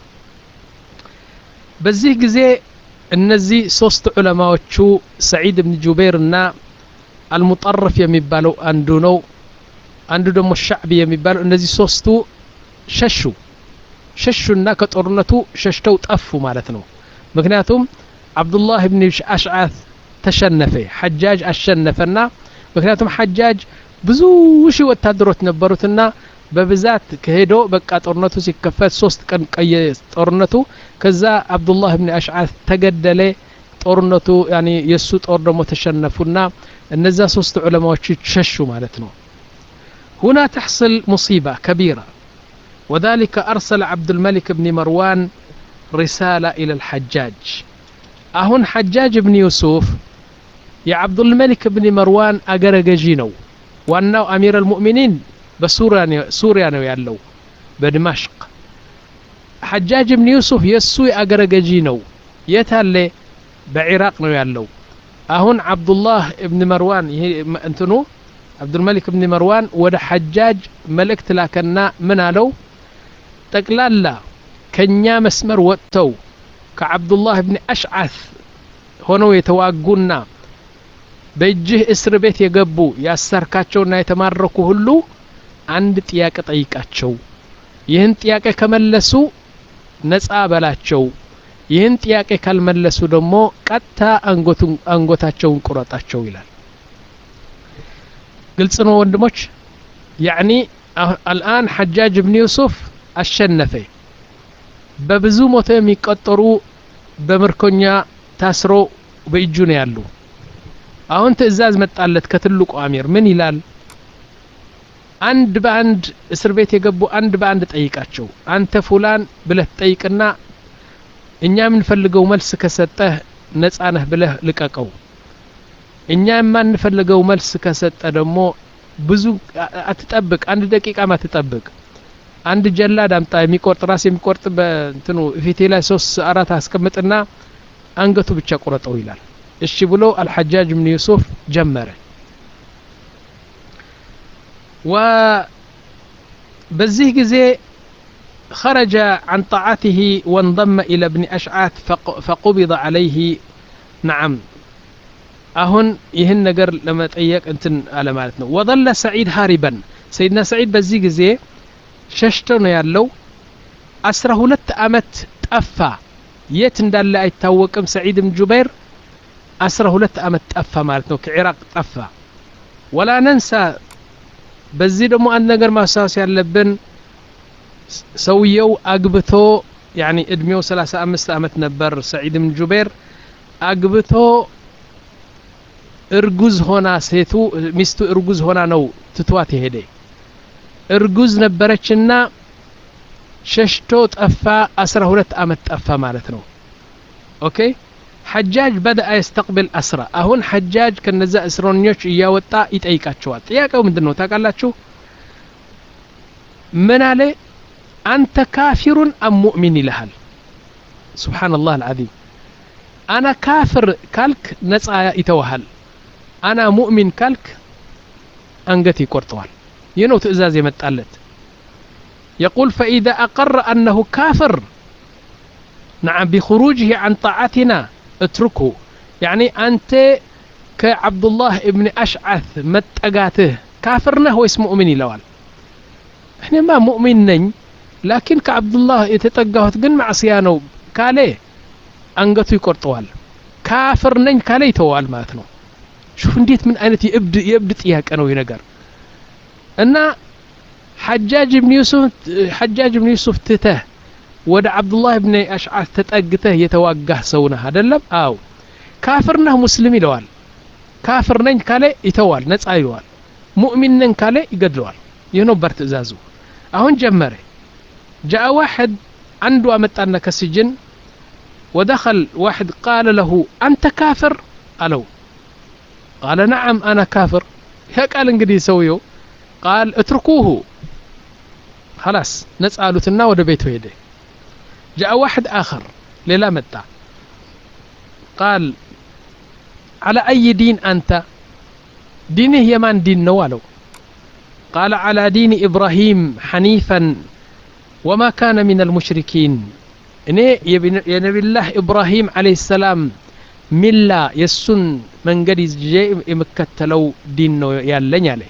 በዚህ ጊዜ እነዚህ ሶስት ዑለማዎቹ ሰዒድ ኢብኑ ጁበይርና አልሙጠርፍ የሚባለው አንዱ ነው አንዱ ደግሞ ሻዕቢ የሚባለው እነዚህ ሶስቱ ሸሹ ሸሹና ከጦርነቱ ሸሽተው ጠፉ ማለት ነው ምክንያቱም አብዱላህ ኢብኑ አሽዓት ተሸነፈ ሐጃጅ አሸነፈና ምክንያቱም ሐጃጅ ብዙ ሺህ ወታደሮች ነበሩትና በብዛት ከሄዶ በቃ ጦርነቱ ሲከፈት ሶስት ቀን ቀየ ጦርነቱ ከዛ አብዱላህ ኢብኑ አሽዓት ተገደለ ጦርነቱ ያኒ የሱ ጦር ደግሞ ተሸነፉና እነዛ ሶስት ዑለማዎች ሸሹ ማለት ነው هنا تحصل مصيبة كبيرة وذلك أرسل عبد الملك بن مروان رسالة إلى الحجاج أهون حجاج بن يوسف يا عبد الملك بن مروان أجرجينو وأنه أمير المؤمنين بسوريا سوريا يالو بدمشق حجاج بن يوسف يسوي أجرجينو يتهلي بعراق يالو أهون عبد الله بن مروان أنتنو عبد الملك بن مروان ود حجاج ملكت لكنا من علو تقلالا كنيا مسمر وقتو كعبد الله بن أشعث هونو يتواقونا بيجه اسر بيت يقبو ياسركاتشونا يتماركو هلو አንድ ጥያቄ ጠይቃቸው ይህን ጥያቄ ከመለሱ ነፃ በላቸው ይህን ጥያቄ ካልመለሱ ደግሞ ቀጥታ አንጎቱን አንጎታቸውን ቁረጣቸው ይላል ግልጽ ነው ወንድሞች يعني الآن حجاج بن يوسف አሸነፈ በብዙ ሞተ የሚቆጠሩ በምርኮኛ ታስሮ በእጁ ነው ያሉ አሁን ትዕዛዝ መጣለት ከትልቁ አሚር ምን ይላል አንድ በአንድ እስር ቤት የገቡ አንድ በአንድ ጠይቃቸው አንተ ፉላን ብለህ ጠይቅና እኛ ምን ፈልገው መልስ ከሰጠህ ነፃ ነህ ብለህ ልቀቀው እኛ ማን ፈልገው መልስ ከሰጠ ደግሞ ብዙ አትጠብቅ አንድ ደቂቃ ማትጠብቅ አንድ ጀላድ አምጣ የሚቆርጥ ራስ የሚቆርጥ በእንትኑ ፊቴ ላይ ሶስት አራት አስቀምጥና አንገቱ ብቻ ቆረጠው ይላል እሺ ብሎ አልሐጃጅ ብን ዩሱፍ ጀመረ وبزيه جزي خرج عن طاعته وانضم إلى ابن أشعاث فقبض عليه نعم أهن يهن نجر لما تأيك أنتن على مالتنا وظل سعيد هاربا سيدنا سعيد بزيه جزي ششتون يالو أسره لت أمت تأفى يتندل لا يتوقم سعيد بن جبير أسره لت أمت تأفى مالتنا كعراق تأفى ولا ننسى በዚህ ደግሞ አንድ ነገር ማሳሰብ ያለብን ሰውየው አግብቶ يعني እድሜው ሰላሳ አምስት አመት ነበር ሰዒድ ብን ጁበይር አግብቶ እርጉዝ ሆና ሴቱ ሚስቱ እርጉዝ ሆና ነው ትቷት ይሄደ እርጉዝ ነበረችና ሸሽቶ ጠፋ አስራ ሁለት አመት ጠፋ ማለት ነው ኦኬ حجاج بدأ يستقبل أسرى أهون حجاج كنزا أسرونيوش ياوطا يطيقاچوال ጥያቄው ምንድነው ታውቃላችሁ ምን አለ أنت كافر أم مؤمن ይልሃል سبحان الله العظيم أنا كافر كالك ነፃ ይተዋሃል أنا مؤمن كالك አንገት ይቆርጠዋል ይነው ትዕዛዝ የመጣለት يقول فإذا أقر أنه كافر نعم بخروجه عن طاعتنا اتركه يعني أنت كعبد الله ابن أشعث متقاته كافرنا هو اسم مؤمن لوال احنا ما مؤمن نين لكن كعبد الله يتتقاهت قن معصيانو كالي أنقطو يقرطوال كافر نين كالي توال ماتنو شوف نديت من أين يبدأ يبدأ إياك أنا وينقر أن حجاج بن يوسف حجاج بن يوسف تته ወደ አብዱላህ ኢብኑ አሽዓት ተጠግተህ የተዋጋህ ሰው ነህ አይደለም አው ካፍር ነህ ሙስሊም ይለዋል ካፍር ነኝ ካለ ይተዋል ነፃ ይለዋል ሙእሚን ነኝ ካለ ይገድለዋል ይህ ነው በርትዕዛዙ አሁን ጀመረ جاء واحد عنده አመጣና ከስጅን ودخل واحد قال له انت كافر قالوا قال نعم انا كافر يا قال እንግዲህ ሰውየው قال اتركوه خلاص ነፃ አሉትና ወደ ቤቱ ሄደ جاء واحد آخر للا متى قال على أي دين أنت دينه يمان دين نوالو قال على دين إبراهيم حنيفا وما كان من المشركين إني يا نبي الله إبراهيم عليه السلام ملا يسن من قد جاء مكتلو دين يالن عليه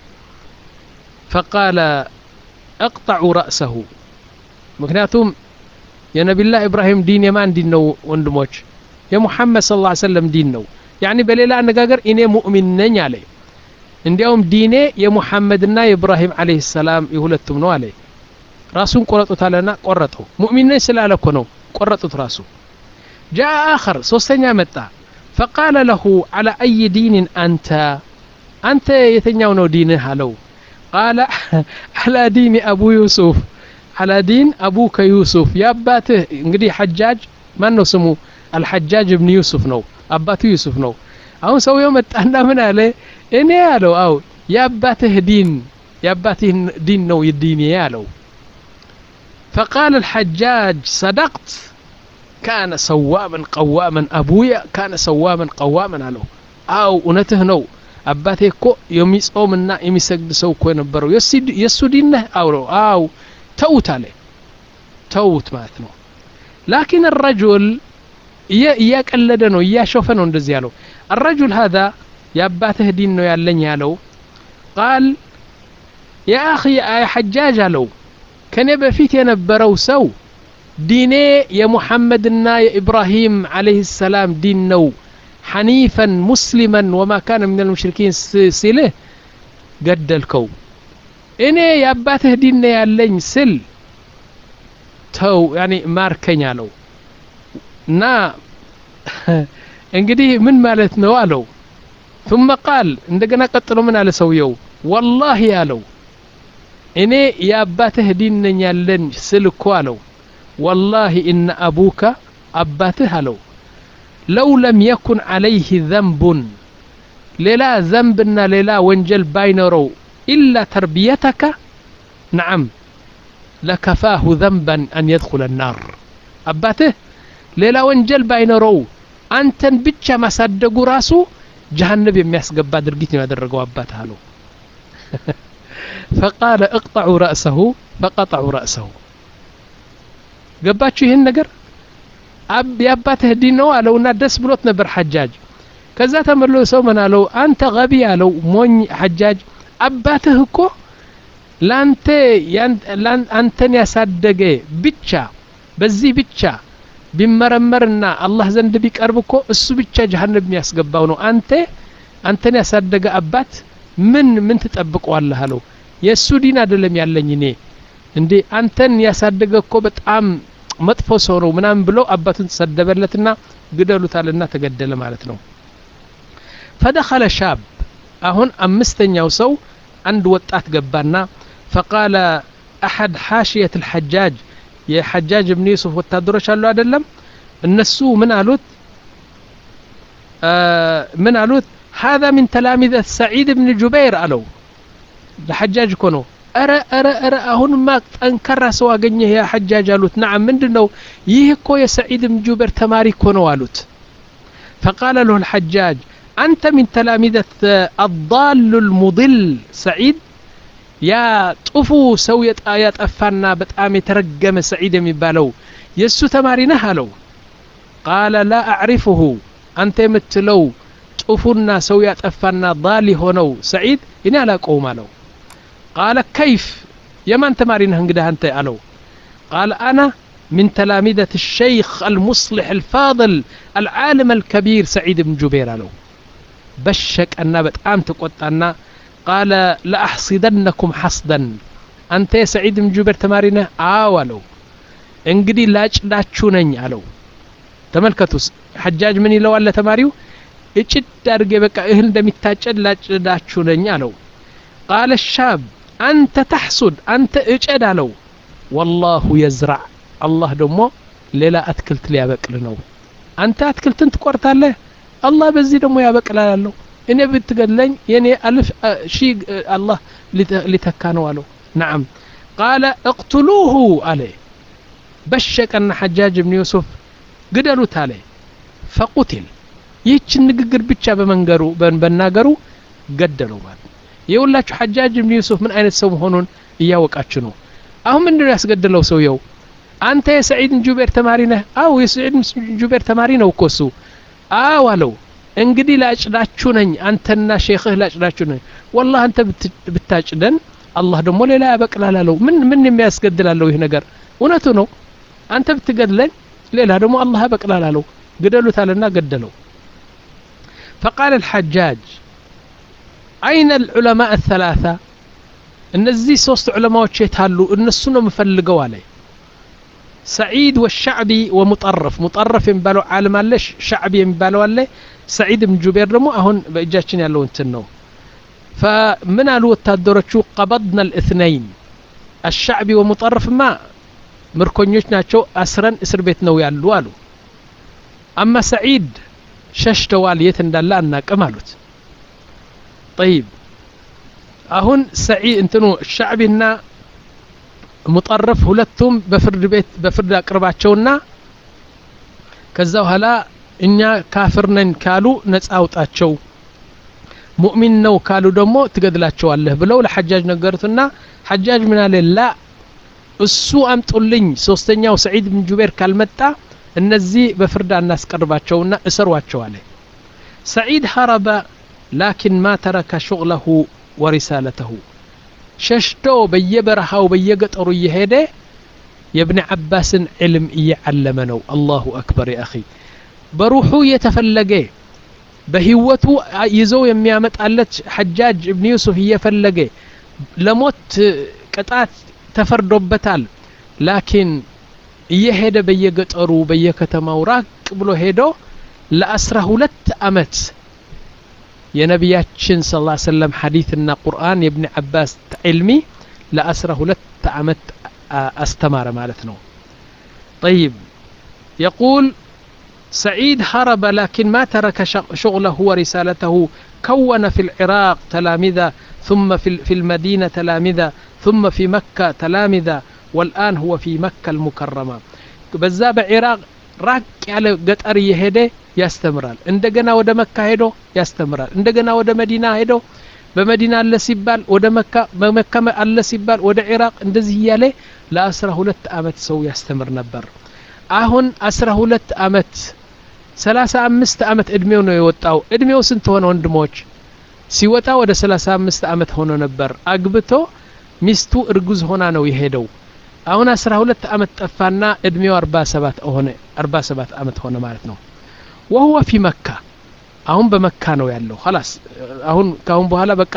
فقال اقطعوا رأسه مكناتهم يا نبي الله إبراهيم دين يمان دين نو وندموش يا محمد صلى الله عليه وسلم دين نو يعني بليلا نقاقر إني مؤمن نين عليه انديهم ديني يا محمد نا إبراهيم عليه السلام يهولتهم نو عليه راسون قرطوا تالنا قرطوا مؤمن نين سلالكونو قرطوا راسو جاء آخر سوستنيا متى فقال له على أي دين أنت أنت يتنيونو دينه هلو قال على دين أبو يوسف على دين أبوك يوسف يا أباته انقدي حجاج ما انه سمو الحجاج ابن يوسف نو أباته يوسف نو أو سوى يوم التأنا من عليه إني يالو أو يا أباته دين يا أباته دين نو يديني يالو فقال الحجاج صدقت كان سواما قواما أبويا كان سواما قواما علو أو أنته نو أباته كو يوميس أومنا يميسجد سو كوين برو يسد يسودينه أو أو توت عليه توت ماتنو لكن الرجل إياك اللدنو إيا شوفنو اندزيالو الرجل هذا ياباته دينو يالن يالو قال يا أخي يا حجاج አለው ከኔ በፊት የነበረው ሰው ዲኔ የሙሐመድና የኢብራሂም عليه السلام ዲን ነው حنيفا مسلما وما كان من المشركين ሲልህ ገደልከው እኔ ያባትህ ዲን ነው ያለኝ ስል ተው ያኒ ማርከኝ አለው እና እንግዲህ ምን ማለት ነው አለው ثم قال እንደገና ቀጥሎ ምን አለ ሰውየው والله ያለው እኔ ያባትህ ዲን ነኝ ያለን ስል እኮ አለው والله إن أبوك أباته አለው لو لم يكن عليه ذنب ሌላ ذنبና ሌላ ወንጀል ባይኖረው إلا تربيتك نعم لكفاه ذنبا أن يدخل النار أباته ሌላ ወንጀል ባይኖረው አንተን ብቻ ማሳደጉ ራሱ جهنم የሚያስገባ ድርጊት ነው ያደረገው አባትህ አለው فقال اقطعوا رأسه فقطعوا رأسه ገባችሁ ይሄን ነገር አብ ያባትህ ዲን ነው አለውና ደስ ብሎት ነበር ሐጃጅ ከዛ ተመለሰው ምን አለው አንተ ገቢ አለው ሞኝ ሐጃጅ አባትህ እኮ ላንተ አንተን ያሳደገ ብቻ በዚህ ብቻ ቢመረመርና አላህ ዘንድ ቢቀርብ እኮ እሱ ብቻ ጀሃነም የሚያስገባው ነው አንተ አንተን ያሳደገ አባት ምን ምን ትጠብቀዋለህ አለው የሱ ዲን አይደለም ያለኝ እኔ እንዴ አንተን ያሳደገ እኮ በጣም መጥፎ ሰው ነው ምናም ብሎ አባቱን ተሰደበለትና ግደሉታልና ተገደለ ማለት ነው فدخل شاب አሁን አምስተኛው ሰው አንድ ወጣት ገባና فقال احد حاشيه الحجاج የሐጃጅ ኢብኑ ዩሱፍ ወታደሮች አሉ አይደለም እነሱ ምን አሉት ምን አሉት هذا من تلاميذ سعيد بن جبير አለው ለሐጃጅ እኮ ነው አረ አረ አረ አሁን ማ ጠንከራ ሰው አገኘህ ያ ሐጃጅ አሉት نعم ምንድነው ይህ እኮ የሰዒድ ኢብኑ ጁበይር ተማሪ እኮ ነው አሉት فقال له الحجاج أنت من تلاميذ الضال المضل سعيد يا طفو سويت آيات أفانا بتقام يترجم سعيد የሚባለው የሱ ተማሪ ነህ አለው قال لا أعرفه أنت የምትለው طفوና ሰው ያጠፋና ضال ሆነው سعيد እኔ አላውቀውም አለው قال كيف يمن تمارين هنقده أنت ألو قال أنا من تلامذة الشيخ المصلح الفاضل العالم الكبير سعيد بن جبير ألو بشك أن بتقام تقطعنا قال لأحصدنكم حصدا أنت يا سعيد بن جبير تمارينه آولو انقدي لاج لاتشونين ألو تملكتوس حجاج مني لو ألا تماريو اجد دارجي بك اهل دميتاجد لاج لاتشونين ألو قال الشاب أنت تحسد أنت اجد ألو والله يزرع الله دمو ليلا أتكلت لي أبكل نو أنت أتكلت انت قرت له الله بزي دمو يابكل له إني بتقلن يعني ألف شيء الله لتكانوا له نعم قال اقتلوه عليه بشك أن حجاج بن يوسف قدروا عليه فقتل يتش نققر بيتشا بمنقروا بناقروا قدروا بعد يقول حجاج بن يوسف من أين تسوم هونون إياوك أتشنو أهم من الناس قدروا سويو أنت يا سعيد بن جبير تمارينه أو يا سعيد بن جبير تمارينه وكوسو آولو እንግዲህ ላጭዳችሁ ነኝ አንተና ሼኽህ ላጭዳችሁ ነኝ والله አንተ ብታጭደን አላህ ደግሞ ሌላ ያበቅላል አለው ምን ምን የሚያስገድላለው ይሄ ነገር እውነቱ ነው አንተ ብትገድለኝ ሌላ ደግሞ አላህ ያበቅላል አለው ገደሉታልና ገደለው فقال الحجاج أين العلماء الثلاثة እነዚህ ሶስት ዑለማዎች የታሉ እነሱ ነው መፈልገው አለ سعيد والشعبي ومطرف مطرف ينبالو عالم علش شعبي ينبالو عليه سعيد بن جبير رمو أهون بإجاشين يالو انتنو فمن قالوا التادرشو قبضنا الاثنين الشعبي ومطرف ما مركونيوش ناتشو أسرن اسر بيتنو يالو والو أما سعيد ششت واليتن دالا أنك أمالوت طيب أهون سعيد انتنو الشعبي مطرف ሁለቱም በፍርድ ቤት በፍርድ አቅርባቸውና ከዛው ኋላ እኛ ካፍር ነን ካሉ ነፃ አውጣቸው ሙእሚን ነው ካሉ ደግሞ ትገድላቸዋለህ ብለው ለሐጃጅ ነገሩትና ሐጃጅ ምን አለ ላ እሱ አምጡልኝ ሶስተኛው ሰዒድ ብን ጁበይር ካልመጣ እነዚህ በፍርድ አናስቀርባቸውና እስሯቸው አለ ሰዒድ ሀረበ لكن ما ترك شغله ورسالته ሸሽቶ በየበረሃው በየገጠሩ እየሄደ የኢብኑ አባስን ዕልም እየዓለመ ነው። አላሁ አክበር ያ አኺ በሩሑ የተፈለገ በህይወቱ ይዘው የሚያመጣለት ሐጃጅ ኢብኑ ዩሱፍ እየፈለገ ለሞት ቅጣት ተፈርዶበታል። ላኪን እየሄደ በየገጠሩ በየከተማው ራቅ ብሎ ሄዶ ለአስራ ሁለት አመት የነቢያችን ሰለላሁ ዐለይሂ ወሰለም ሐዲስና ቁርአን የኢብኑ አባስ ዕልሚ ለአስራ ሁለት አመት استمر مالتنا. طيب يقول سعيد هرب لكن ما ترك شغله ورسالته كون في العراق تلامذة ثم في المدينة تلامذة ثم في مكة تلامذة والآن هو في مكة المكرمة. بزاب عراق راك على قطر يهده يستمرال عندنا ود مكة هدو يستمرال عندنا ود مدينة هدو በመዲና አለ ሲባል ወደ መካ በመካ አለ ሲባል ወደ ኢራቅ እንደዚህ ያለ ለአስራ ሁለት አመት ሰው ያስተምር ነበር። አሁን አስራ ሁለት አመት ሰላሳ አምስት አመት እድሜው ነው የወጣው። እድሜው ስንት ሆነ ወንድሞች? ሲወጣ ወደ ሰላሳ አምስት አመት ሆኖ ነበር። አግብቶ ሚስቱ እርጉዝ ሆና ነው የሄደው። አሁን አስራ ሁለት አመት ጠፋና እድሜው አርባ ሰባት ሆነ አርባ ሰባት አመት ሆነ ማለት ነው። وهو في مكة አሁን በመካ ነው ያለው خلاص አሁን ካሁን በኋላ በቃ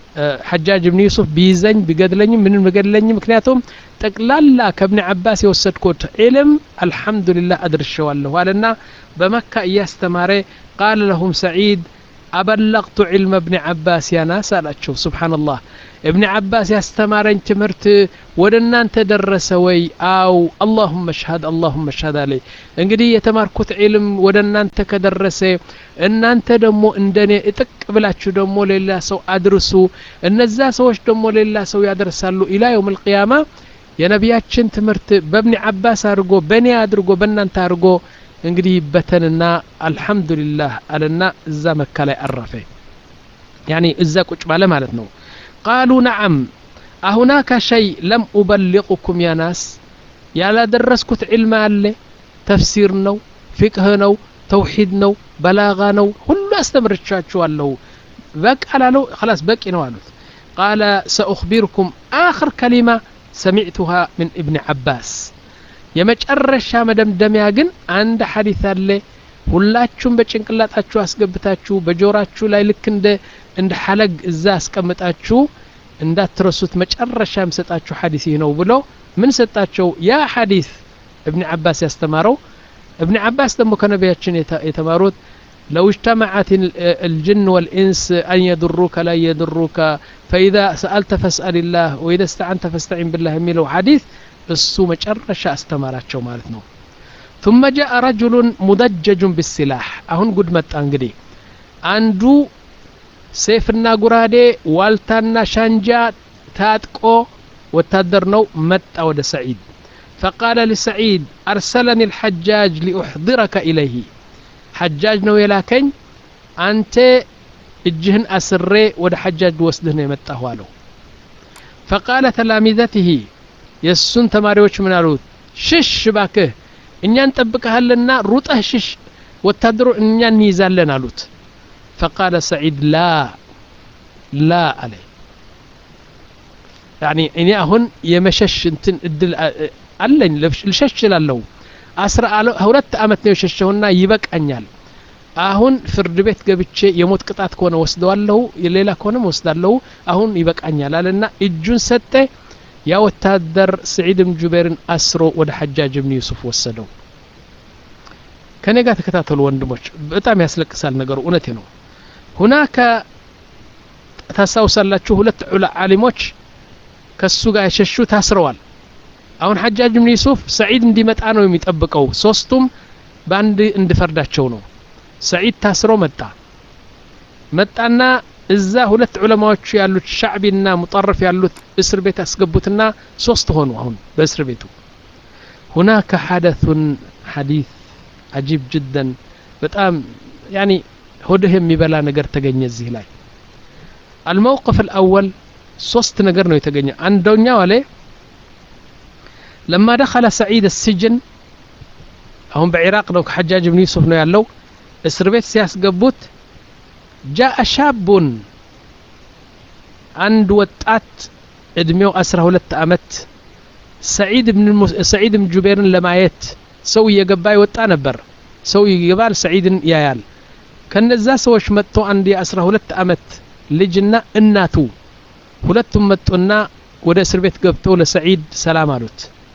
ሐጃጅ ኢብኑ ዩሱፍ ቢይዘኝ ቢገድለኝ ምንም ነገድለኝ ምክንያቱም ጠቅላላ ከኢብኑ አባስ የወሰድኩት ኢልም አልহামዱሊላህ አድርሻለሁ አለና በመካ እያስተማረ قال لهم سعيد أبلغت علم ابن عباس يا ناس አላቸው ሱብሃንአላህ ابن عباس ያስተማረኝ ትምህርት ወደናንተ ደረሰ ወይ? አው اللهم اشهد اللهم اشهد علي እንግዲህ የተማርኩት ዒልም ወደናንተ ከደረሰ እናንተ ደግሞ እንደኔ እጥቅ ብላችሁ ደግሞ ሌላ ሰው አድርሱ። እነዛ ሰዎች ደግሞ ሌላ ሰው ያደርሳሉ ኢላ يوم القيامة የነቢያችን ትምህርት በእብኒ አባስ አድርጎ በኔ አድርጎ በእናንተ አድርጎ እንግዲህ በተንና አልহামዱሊላህ አለና እዛ መካ ላይ አረፈ። يعني እዛ ቁጭ ባለ ማለት ነው። قالوا نعم أهناك شيء لم أبلغكم يا ناس يالا درسكت علم علي تفسير نو فقه نو توحيد نو بلاغة نو كله استمر تشاتشو له بك على له خلاص بك ينوالوت. قال سأخبركم آخر كلمة سمعتها من ابن عباس የመጨረሻ መደምደሚያ ግን አንድ ሐዲስ አለ ሁላችሁም በጭንቅላታችሁ አስገብታችሁ በጆራችሁ ላይ ልክ እንደ እንደ ሐለግ እዛ አስቀምጣችሁ እንዳትረሱት መጨረሻ የምሰጣችሁ ሐዲስ ነው ብሎ ምን ሰጣቸው? ያ ሐዲስ ابن عباس ያስተማረው ابن عباس ደግሞ ከነቢያችን የተማሩት لو اجتمعت الجن والإنس أن يضروك لا يضروك فإذا سألت فاسأل الله وإذا استعنت فاستعن بالله የሚለው ሐዲስ እሱ መጨረሻ አስተማራቸው ማለት ነው። ثم جاء رجل مدجج بالسلاح አሁን ጉድ መጣ እንግዲህ አንዱ ሰይፍና ጉራዴ ዋልታና ሻንጃ ታጥቆ ወታደር ነው መጣ ወደ ሰዒድ فقال لسعيد أرسلني الحجاج لأحضرك إليه حجاج ነው የላከኝ አንተ እጅህን አስሬ ወደ حجاج ወስደህ ነው የመጣው አለው። فقال تلامذته የሱን ተማሪዎች ምን አሉት? ሽሽ ባክህ እኛን ጠብቀሃልና ሩጠህ ሽሽ ወታደሩ እኛን ይይዛለን አሉት። فقال سعيد لا لا عليه يعني እኔ አሁን የመሸሽ እንትን እድል አለኝ ልሸሽ እችላለሁ። አስራ ሁለት አመት ነው የሸሸውና ይበቃኛል። አሁን ፍርድ ቤት ገብቼ የሞት ቅጣት ከሆነ ወስደዋለሁ የሌላ ከሆነ ወስዳለሁ አሁን ይበቃኛል አለና እጁን ሰጠ። ያ ወታደር ሰዒድ ብን ጁበይርን አስሮ ወደ ሐጃጅ ብን ዩሱፍ ወሰደው። ከኔ ጋር ተከታተሉ ወንድሞች በጣም ያስለቅሳል ነገሩ እውነቴ ነው። هناك ታሳውሳላችሁ ሁለት ዓሊሞች ከሱ ጋር የሸሹ ታስረዋል። አሁን ሐጃጅ ብን ዩሱፍ ሰዒድ እንዲመጣ ነው የሚጠብቀው ሶስቱም ባንድ እንድፈርዳቸው ነው። ሰዒድ ታስሮ መጣ መጣና እዛ ሁለት ዑለማዎች ያሉት ሻዕቢና ሙጠረፍ ያሉት እስር ቤት አስገቡትና ሶስት ሆኑ። አሁን በእስር ቤቱ هناك حدث حديث عجيب جدا በጣም يعني ሆድህ የሚበላ ነገር ተገኘ እዚህ ላይ። الموقف الأول ሶስት ነገር ነው የተገኘ። አንደኛው አለ لما دخل سعيد السجن አሁን በኢራቅ ነው ሐጃጅ ብን ዩሱፍ ነው ያለው እስር ቤት ሲያስገቡት جاء شاب عند وطات እድሜው አስራ ሁለት አመት ሰዒድ ብን ሰዒድ ብን ጁበይርን ለማየት ሰው እየገባ ይወጣ ነበር። ሰው ይገባል፣ ሰዒድን ያያል። ከነዛ ሰዎች መጥቶ አንድ የአስራ ሁለት አመት ልጅና እናቱ ሁለቱም መጡና ወደ እስር ቤት ገብተው ለሰዒድ ሰላም አሉት።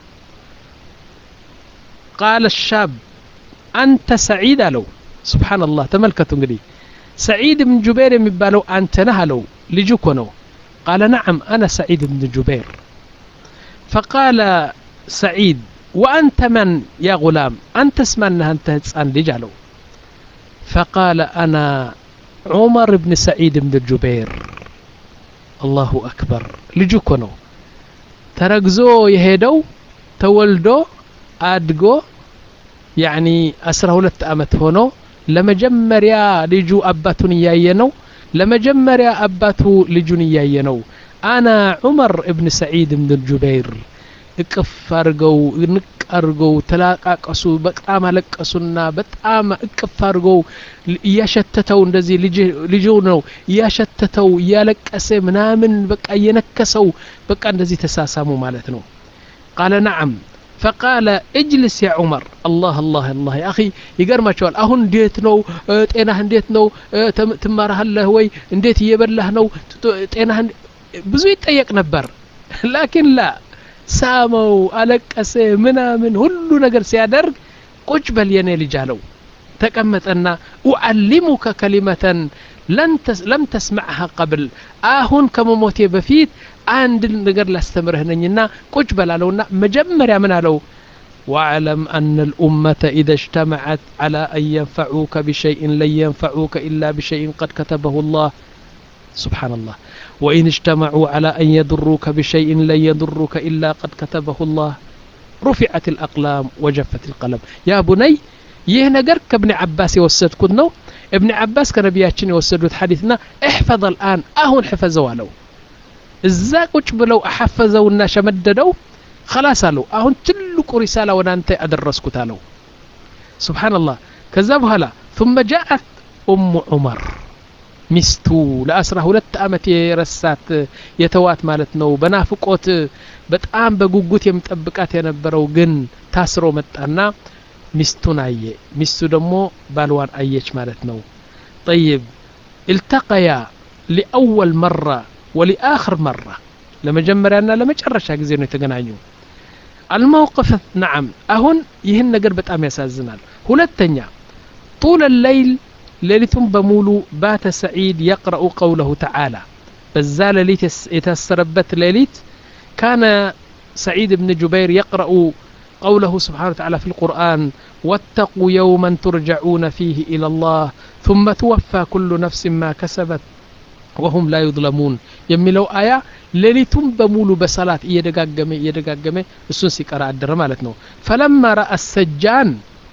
ቃለ الشاب አንተ ሰዒድ አለው። ሱብሃንአላህ ተመልከቱ እንግዲህ ሰዒድ ብን ጁበይር የሚባለው አንተ ነህ አለው። ልጅ እኮ ነው። ቃለ ነዓም አነ ሰዒድ ብን ጁበይር فقال سعيد وأنت من يا غلام أنت اسمنا أنت هتسأل لجالو فقال أنا عمر بن سعيد بن الجبير الله أكبر لجوكونو تركزو يهدو تولدو أدقو يعني أسره لتأمت هونو لما جمر يا لجو أباتو نياينو لما جمر يا أباتو لجو نياينو أنا عمر ابن سعيد بن الجبير እቅፍ አርገው ንቅ አርገው ተላቃቀሱ በጣም አለቀሱና በጣም እቅፍ አርገው እያሸተተው እንደዚህ ልጅ ልጅ ነው እያሸተተው እያለቀሰ ምናምን በቃ እየነከሰው በቃ እንደዚህ ተሳሳሙ ማለት ነው። قال نعم فقال اجلس يا عمر الله الله الله يا اخي ይገርማቸዋል። አሁን እንዴት ነው ጤናህ እንዴት ነው ትማራለህ ወይ እንዴት እየበላህ ነው ጤናህ ብዙ ይጠየቅ ነበር። ላኪን ላ ሳመው አለቀሰ ምናምን ሁሉ ነገር ሲያደርግ ቁጭ በል የኔ ልጅ አለው። ተቀመጠና أعلمك كلمة لم تسمعها قبل አሁን ከመሞቴ በፊት አንድ ነገር ላስተምርህ ነኝና ቁጭ በል አለውና መጀመሪያ ምን አለው واعلم أن الأمة إذا اجتمعت على أن ينفعوك بشيء لن ينفعوك إلا بشيء قد كتبه الله سبحان الله وإن اجتمعوا على أن يضروك بشيء لن يضروك إلا قد كتبه الله رفعت الأقلام وجفت القلم يا بني ይህ ነገር ከብን አባስ የወሰድኩት ነው። ابن عباس ከነቢያችን የወሰዱት ሐዲስና احفظ الآن አሁን حفظው አለው። እዛ ቁጭ ብለው አሐፈዘውና ሸመደደው خلاص አለው። አሁን ትልቁ ሪሳላ ወደ አንተ አደረስኩት አለው። ሱብሃንአላህ ከዛ በኋላ ثم جاءت أم عمر ሚስቱ ለአስራ ሁለት አመት የረሳት የተዋት ማለት ነው። በናፍቆት በጣም በጉጉት የምጠብቃት የነበረው ግን ታስሮ መጣና ሚስቱን አየ። ሚስቱ ደግሞ ባልዋን አየች ማለት ነው። طيب التقيا لأول مرة ولآخر مرة ለመጀመሪያና ለመጨረሻ ጊዜ ነው የተገናኙ። الموقف نعم አሁን ይህን ነገር በጣም ያሳዝናል። ሁለተኛ طول الليل ليلتم بمولو بات سعيد يقرأ قوله تعالى بزال ليلت يتسربت ليلت كان سعيد بن جبير يقرأ قوله سبحانه وتعالى في القرآن واتقوا يوما ترجعون فيه إلى الله ثم توفى كل نفس ما كسبت وهم لا يظلمون يملو آية ليلتم بمولو بصلاة يدقاقمي يدقاقمي السنسي قراء الدرمالتنا فلما رأى السجان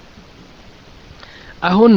أهن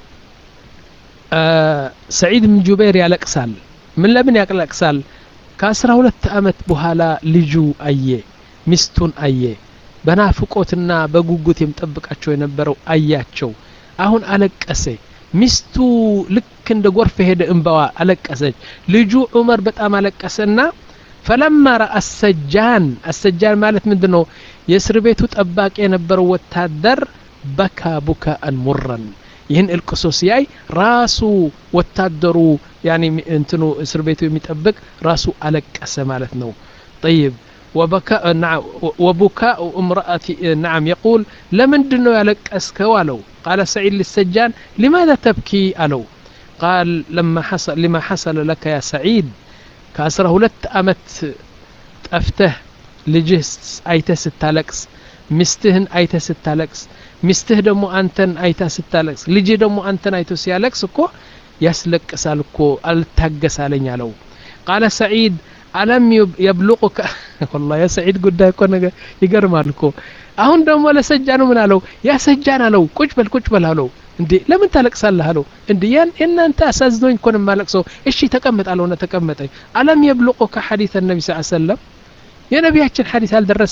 ሰዒድ ብን ጁበይር ያለቅሳል። ምን ለምን ያለቅሳል? ከአስራ ሁለት አመት በኋላ ልጁ አየ፣ ሚስቱን አየ። በናፍቆትና በጉጉት የምጠብቃቸው የነበረው አያቸው። አሁን አለቀሰ። ሚስቱ ልክ እንደ ጎርፍ ሄደ እንባዋ አለቀሰች። ልጁ ዑመር በጣም አለቀሰና فلما رأى السجان السجان ማለት ምንድነው? የእስር ቤቱ ጠባቂ የነበረው ወታደር بكى بكاء مرا ይህን እልቅሶ ሲያይ ራሱ ወታደሩ ያኒ እንትኑ እስር ቤቱ የሚጠብቅ ራሱ አለቀሰ ማለት ነው። طيب وبكاء نعم وبكاء امرأة نعم يقول لمندن ነው ያለቀስከው አለው። قال سعيد للسجان لماذا تبكي አለው። قال لما حصل لما حصل لك يا سعيد ከአስራ ሁለት አመት ጠፍተህ ልጅህ አይተህ ስታለቅስ ሚስትህን አይተህ ስታለቅስ ሚስትህ ደግሞ አንተን አይታ ስታለቅስ ልጅ ደግሞ አንተን አይቶ ሲያለቅስ እኮ ያስለቅሳል እኮ አልታገሳለኝ አለው። قال سعيد ألم يبلغك والله يا سعيد ጉዳይ እኮ ነገር ይገርማል እኮ። አሁን ደግሞ ለሰጃኑ ምን አለው? ያ ሰጃን አለው ቁጭ በል ቁጭ በል አለው። እንዴ ለምን ታለቅሳለህ አለው። እንዴ ያን እናንተ አሳዝኖኝ እኮ ነው የማለቅሰው። እሺ ተቀመጥ አለውና ተቀመጠ። ألم يبلغك حديث النبي صلى الله عليه وسلم የነቢያችን ሐዲስ አልደረሰም?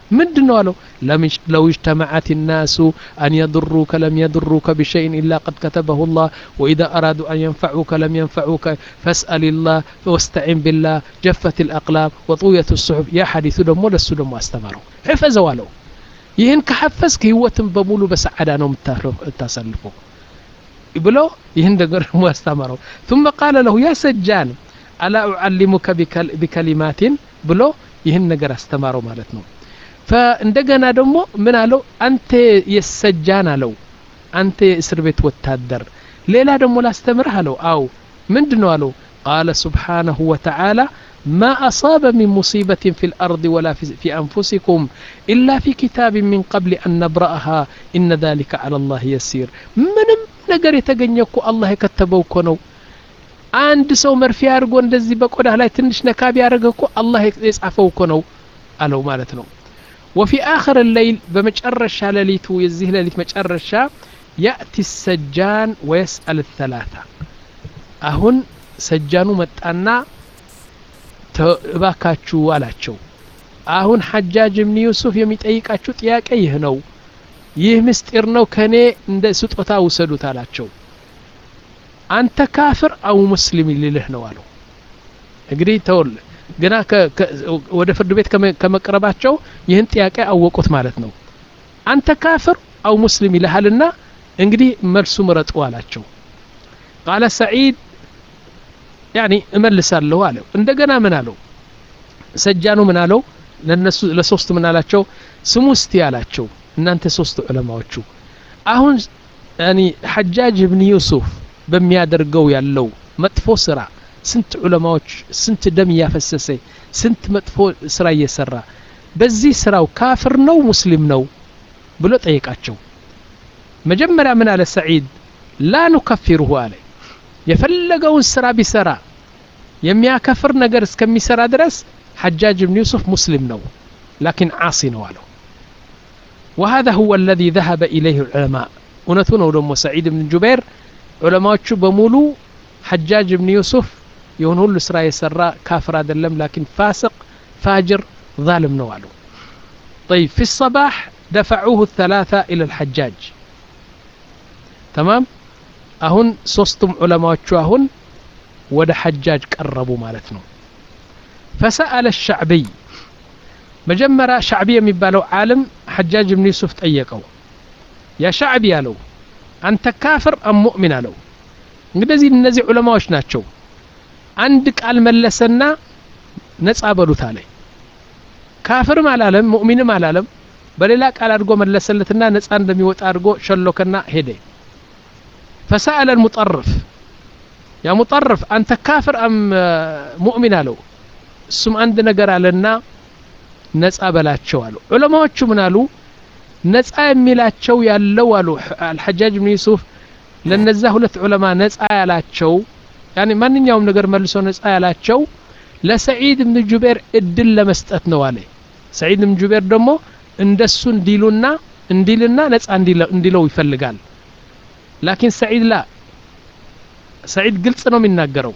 ምንድነው አለው لو اجتمعت الناس أن يضروك لم يضروك بشيء إلا قد كتبه الله وإذا أرادوا أن ينفعوك لم ينفعوك فاسأل الله واستعن بالله جفت الأقلام وطويت الصحف يا حديث دمو لسو دمو استمروا حفظوا له ይህን ከሐፈዝክ ህይወትን በሙሉ በሰዓዳ ነው የምታሳልፈው ብሎ ይህን ነገር ነው ያስተማረው ثم قال له يا سجان ألا أعلمك بكلمات ብሎ ይህን ነገር አስተማረው ማለት ነው فእንደገና ደግሞ ምን አለው አንተ የሰጃን አለው አንተ እስር ቤት ወታደር ሌላ ደግሞ ላስተምርህ አለው አው ምንድነው አለው قال سبحانه وتعالى ما أصاب من مصيبة في الأرض ولا في أنفسكم إلا في كتاب من قبل أن نبرأها إن ذلك على الله يسير ምንም ነገር የተገኘኩ አላህ የከተበው እኮ ነው አንድ ሰው መርፊ አድርጎ እንደዚህ በቆዳ ላይ ትንሽ ነካቢ ያደረገኩ አላህ የጻፈው እኮ ነው አለው ማለት ነው وفي آخر الليل بمجرشة لليتو يزيه لليت مجرشة يأتي السجان ويسأل الثلاثة أهون سجانو متأنا تباكاتشو والاتشو أهون حجاج من يوسف يميت أيكاتشو تياك أيهنو ይህ ምስጢር ነው ከኔ እንደ ስጦታ ወሰዱት አላቸው አንተ ካፍር አው ሙስሊም ሊልህ ነው አለው እንግዲህ ተወል ገና ወደ ፍርድ ቤት ከመቅረባቸው ይህን ጥያቄ አወቁት ማለት ነው አንተ ካፍር አው ሙስሊም ይልሃልና እንግዲህ መልሱ ምረጡ አላቸው قال سعيد يعني እመልሳለሁ አለው እንደገና ምን አለው ሰጃኑ ምን አለው ለነሱ ለሶስት ምን አላቸው ስሙ እስቲ አላቸው እናንተ ሶስት ዑለማዎቹ አሁን يعني حجاج ابن يوسف በሚያደርገው ያለው መጥፎ ስራ ስንት ዑለማዎች ስንት ደም ያፈሰሰ ስንት መጥፎ ስራ እየሰራ በዚህ ስራው ካፍር ነው ሙስሊም ነው ብሎ ጠየቃቸው መጀመሪያ ምን አለ ሰዒድ لا نكفره አለ የፈለገውን ስራ ቢሰራ የሚያከፍር ነገር እስከሚሰራ ድረስ حجاج ابن يوسف مسلم ነው لكن عاصي ነው አለው وهذا هو الذي ذهب إليه العلماء ونتونه دمو سعيد بن جبير علماء بمولو حجاج بن يوسف يهون هو السراء يسراء كافر أدلم لكن فاسق فاجر ظالم نوالو طيب في الصباح دفعوه الثلاثة إلى الحجاج تمام أهون صستم علماء أهون ود حجاج قربوا مالتنا فسأل الشعبي مجمرة شعبية ميبالو عالم حجاج بن يوسف تأيقوا يا شعبي قالوا أنت كافر أم مؤمن قالوا نجزي نزي علماء وشناتشو عندك الملسنا نتقابلوا تالي كافر مع العالم مؤمن مع العالم بل لا قال أرجو ملسلتنا نتقان دمي وتأرجو شلوكنا هدي فسأل المطرف يا مطرف أنت كافر أم مؤمن قالوا سم عندنا قرأ لنا ነፃ በላቸው አሉ ዑለማዎቹ ምን አሉ ነፃ የሚላቸው ያለው አሉ አልሐጃጅ ኢብኑ ዩሱፍ ለነዛ ሁለት ዑለማ ነፃ ያላቸው يعني ማንኛውም ነገር መልሶ ነፃ ያላቸው ለሰዒድ ኢብኑ ጁበይር እድል ለመስጠት ነው አለ ሰዒድ ኢብኑ ጁበይር ደግሞ እንደሱ እንዲሉና እንዲልና ነፃ እንዲለው ይፈልጋል لكن ሰዒድ لا ሰዒድ ግልጽ ነው የሚናገረው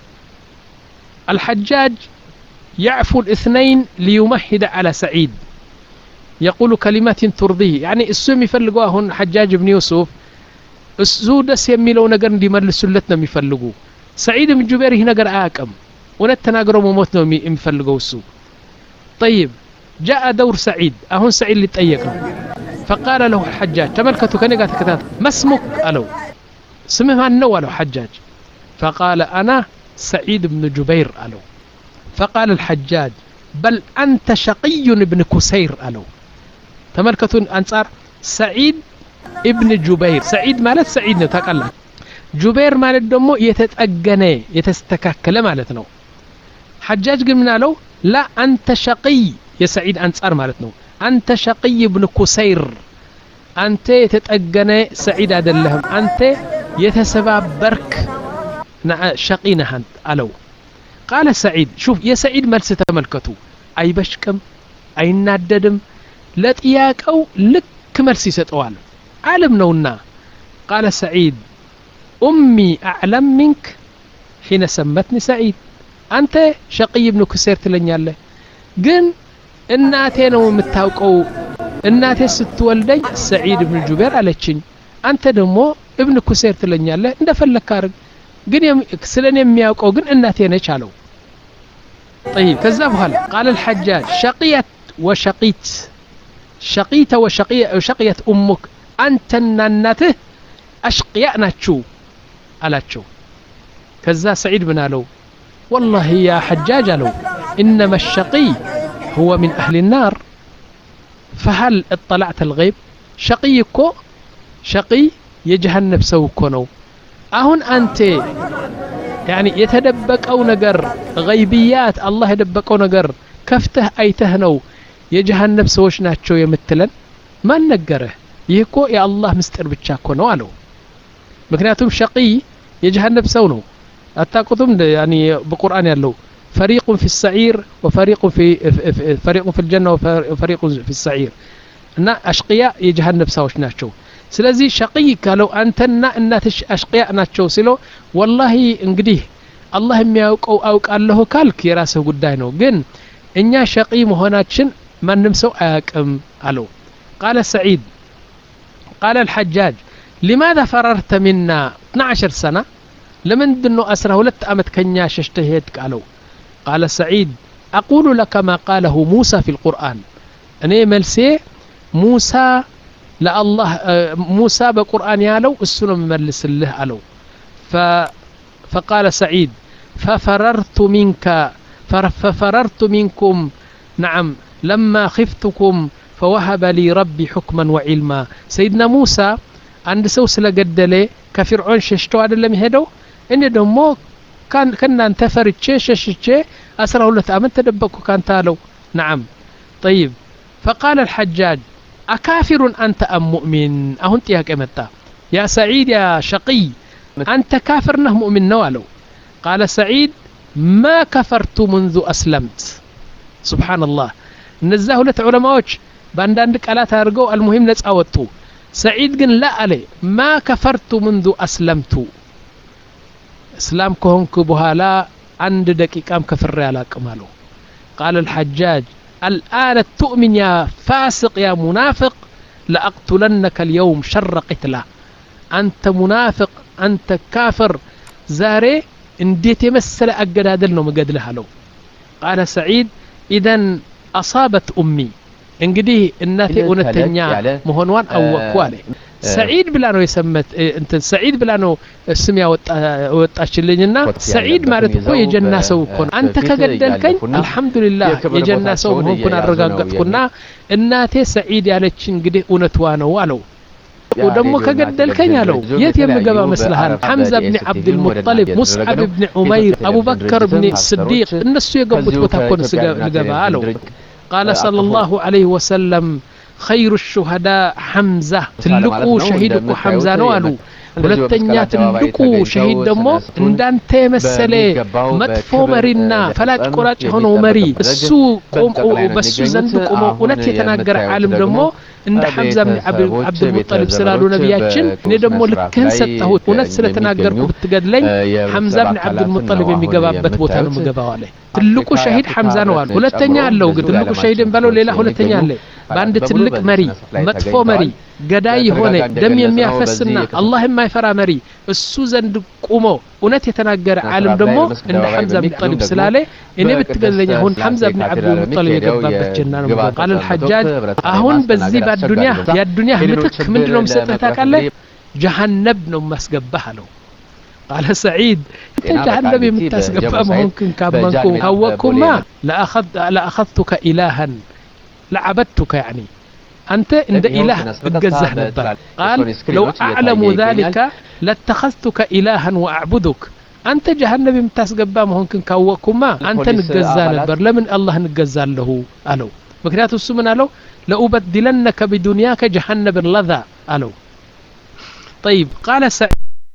الحجاج يعفو الاثنين ليمهد على سعيد يقول كلمات ترضيه يعني السم يفلقوا هون حجاج بن يوسف السودس يميلو نجر دي ملسلتنا يفلقوا سعيد بن جبير هنا نجر آكم ونتناقروا موتنا يفلقوا السو طيب جاء دور سعيد أهون سعيد اللي تأيقنا فقال له الحجاج تملكته كان يقول كتاب ما اسمك قالوا سمه النوى له حجاج فقال أنا سعيد بن جبير قالوا فقال الحجاج بل أنت شقي ابن كسير قالوا تملكتون أنصار سعيد ابن جبير سعيد مالت سعيد نتقال جبير مالت دمو يتتأجني يتستكاكل مالتنا حجاج قلنا له لا أنت شقي يا سعيد أنصار مالتنا أنت شقي ابن كسير أنت يتتأجني سعيد أدلهم أنت يتسبب برك شقينا هنت قالوا قال سعيد شوف يا سعيد ملس تملكتو أي بشكم أي ناددم لا تياك أو لك ملس يسطوال عالم نونا قال سعيد أمي أعلم منك حين سمتني سعيد أنت شقي ابن كسير تلنياله قن እናቴ ነው የምታውቀው እናቴ ስትወልደኝ ሰዒድ ኢብኑ ጁበይር አለችኝ አንተ ደግሞ ኢብኑ ኩሰይር ትለኛለህ እንደፈለክ አድርግ ግን ስለኔ የሚያውቀው ግን እናቴ ነች አለው طيب ከዛ በኋላ قال الحجاج شقيت وشقيت شقيت وشقية وشقيت أمك أنت እናትህ أشقياء ናችሁ አላቸው ከዛ ሰዒድ ምን አለው والله يا حجاج አለው إنما الشقي هو من أهل النار فهل اطلعت الغيب شقي እኮ شقي የጀሃነም ሰው እኮ ነው አሁን አንተ يعني የተደበቀው ነገር غيبيات الله የደበቀው ነገር ከፍተህ አይተህ ነው የጀሃነም ሰዎች ናቸው የምትለን ማን ነገረህ ይህ እኮ የአላህ ምስጢር ብቻ እኮ ነው አለው ምክንያቱም شقي የጀሃነም ሰው ነው አታቁቱም يعني በቁርአን ያለው فريق في السعير وفريق في فريق في الجنة وفريق في السعير እና አሽቂያ የጀሃነም ሰዎች ናቸው ስለዚህ ሸቂይ ካለው አንተና እናትሽ አሽቂያ ናቸው ሲለው والله እንግዲህ አላህ የሚያውቀው አውቃለሁ ካልክ የራስህ ጉዳይ ነው ግን እኛ ሸቂይ መሆናችን ማንም ሰው አያውቅም አለው قال سعيد قال الحجاج لماذا فررت منا اثنا عشر سنة لمندن أسره ሁለት ዓመት ከኛ ሸሽተህ ሄድክ አለው قال سعيد أقول لك ما قاله موسى في القرآن እኔ መልሴ موسى لا الله موسى بقرآن يالو السنة مملس الله ألو ف فقال سعيد ففررت منك ففررت منكم نعم لما خفتكم فوهب لي ربي حكما وعلما سيدنا موسى عند سوس لقدلي كفرعون ششتو هذا اللي مهدو إني دمو كان كنا انتفرت شيء شيء أسره الله تأمن تدبكو كان تالو نعم طيب فقال الحجاج أكافر أنت أم مؤمن أهنت يا كمتا يا سعيد يا شقي أنت كافر نه مؤمن نوالو قال سعيد ما كفرت منذ أسلمت سبحان الله نزاه لت علماء باندانك ألا تارجو المهم نتأوتو سعيد قن لا عليه ما كفرت منذ أسلمت إسلام كهون كبها لا عند دقيقة كفر على كماله قال الحجاج الآن تؤمن يا فاسق يا منافق لأقتلنك اليوم شر قتلة أنت منافق أنت كافر زاري انديت يمثل أقدادلنا مقدلها له قال سعيد إذن أصابت أمي انقديه الناتي ونتنيا مهنوان أو وكوالي سعيد بلانو يسمت انت سعيد بلانو اسميا وطاشلኝና سعيد ማለት እኮ የጀና ሰው እኮ አንተ ከገደልከኝ አልহামዱሊላህ የጀና ሰው ሆንኩና አረጋግጥኩና እናቴ سعيد ያለች እንግዲህ እውነቷ ነው አለው ودمو كجدلكኝ አለው የት የምገባ መስልሃል حمزة بن عبد المطلب مصعب بن عمير أبو بكر بن الصديق እነሱ የገቡት ቦታ እኮ ልገባ አለው قال صلى الله عليه وسلم خير الشهداء حمزة تلقوا شهيدكو حمزة نوالو ሁለተኛ ትልቁ ሸሂድ ደግሞ እንዳንተ መሰለ መጥፎ መሪና ፈላጭ ቆራጭ ሆነው መሪ እሱ ቆሞ በሱ ዘንድ ቆሞ እውነት የተናገረ ዓለም ደግሞ እንደ ሐምዛ ብን አብድ ሙጠሊብ ስላሉ ነብያችን እኔ ደግሞ ልክህን ሰጣሁት እውነት ስለተናገርኩ ብትገድለኝ ሐምዛ ብን አብድ ሙጠሊብ የሚገባበት ቦታ ነው የምገባው አለ ትልቁ ሸሂድ ሐምዛ ነው አሉ ሁለተኛ አለው ግን ትልቁ ሸሂድን ባለው ሌላ ሁለተኛ አለ ባንድ ትልቅ መሪ መጥፎ መሪ ገዳይ ሆነ ደም የሚያፈስና አላህ የማይፈራ መሪ እሱ ዘንድ ቆሞ እውነት የተናገረ ዓለም ደግሞ እንደ ሐምዛ ብን ሙጠሊብ ስላለ እኔ ብትገድለኝ አሁን ሐምዛ ብን አብድ ሙጠሊብ የገባበት ጀና ነው قال الحجاج አሁን በዚህ በዱንያ የዱንያ ምትክ ምንድነው መስጠት ታውቃለህ ጀሃነም ነው ማስገባህ አለው قال سعيد جهنم يمتاسقبا ممكن كامنكم هوكما لا اخذ لا اخذتك الها لعبدتك يعني أنت عند إله بتجزه نبر قال لو أعلم ذلك لاتخذتك إلها وأعبدك أنت جهنم يمتاسقبا ممكن كوكما أنت نجزا نبر لمن الله نجزا له ألو مكنيات السمن ألو لأبدلنك بدنياك جهنم لذا ألو طيب قال سعيد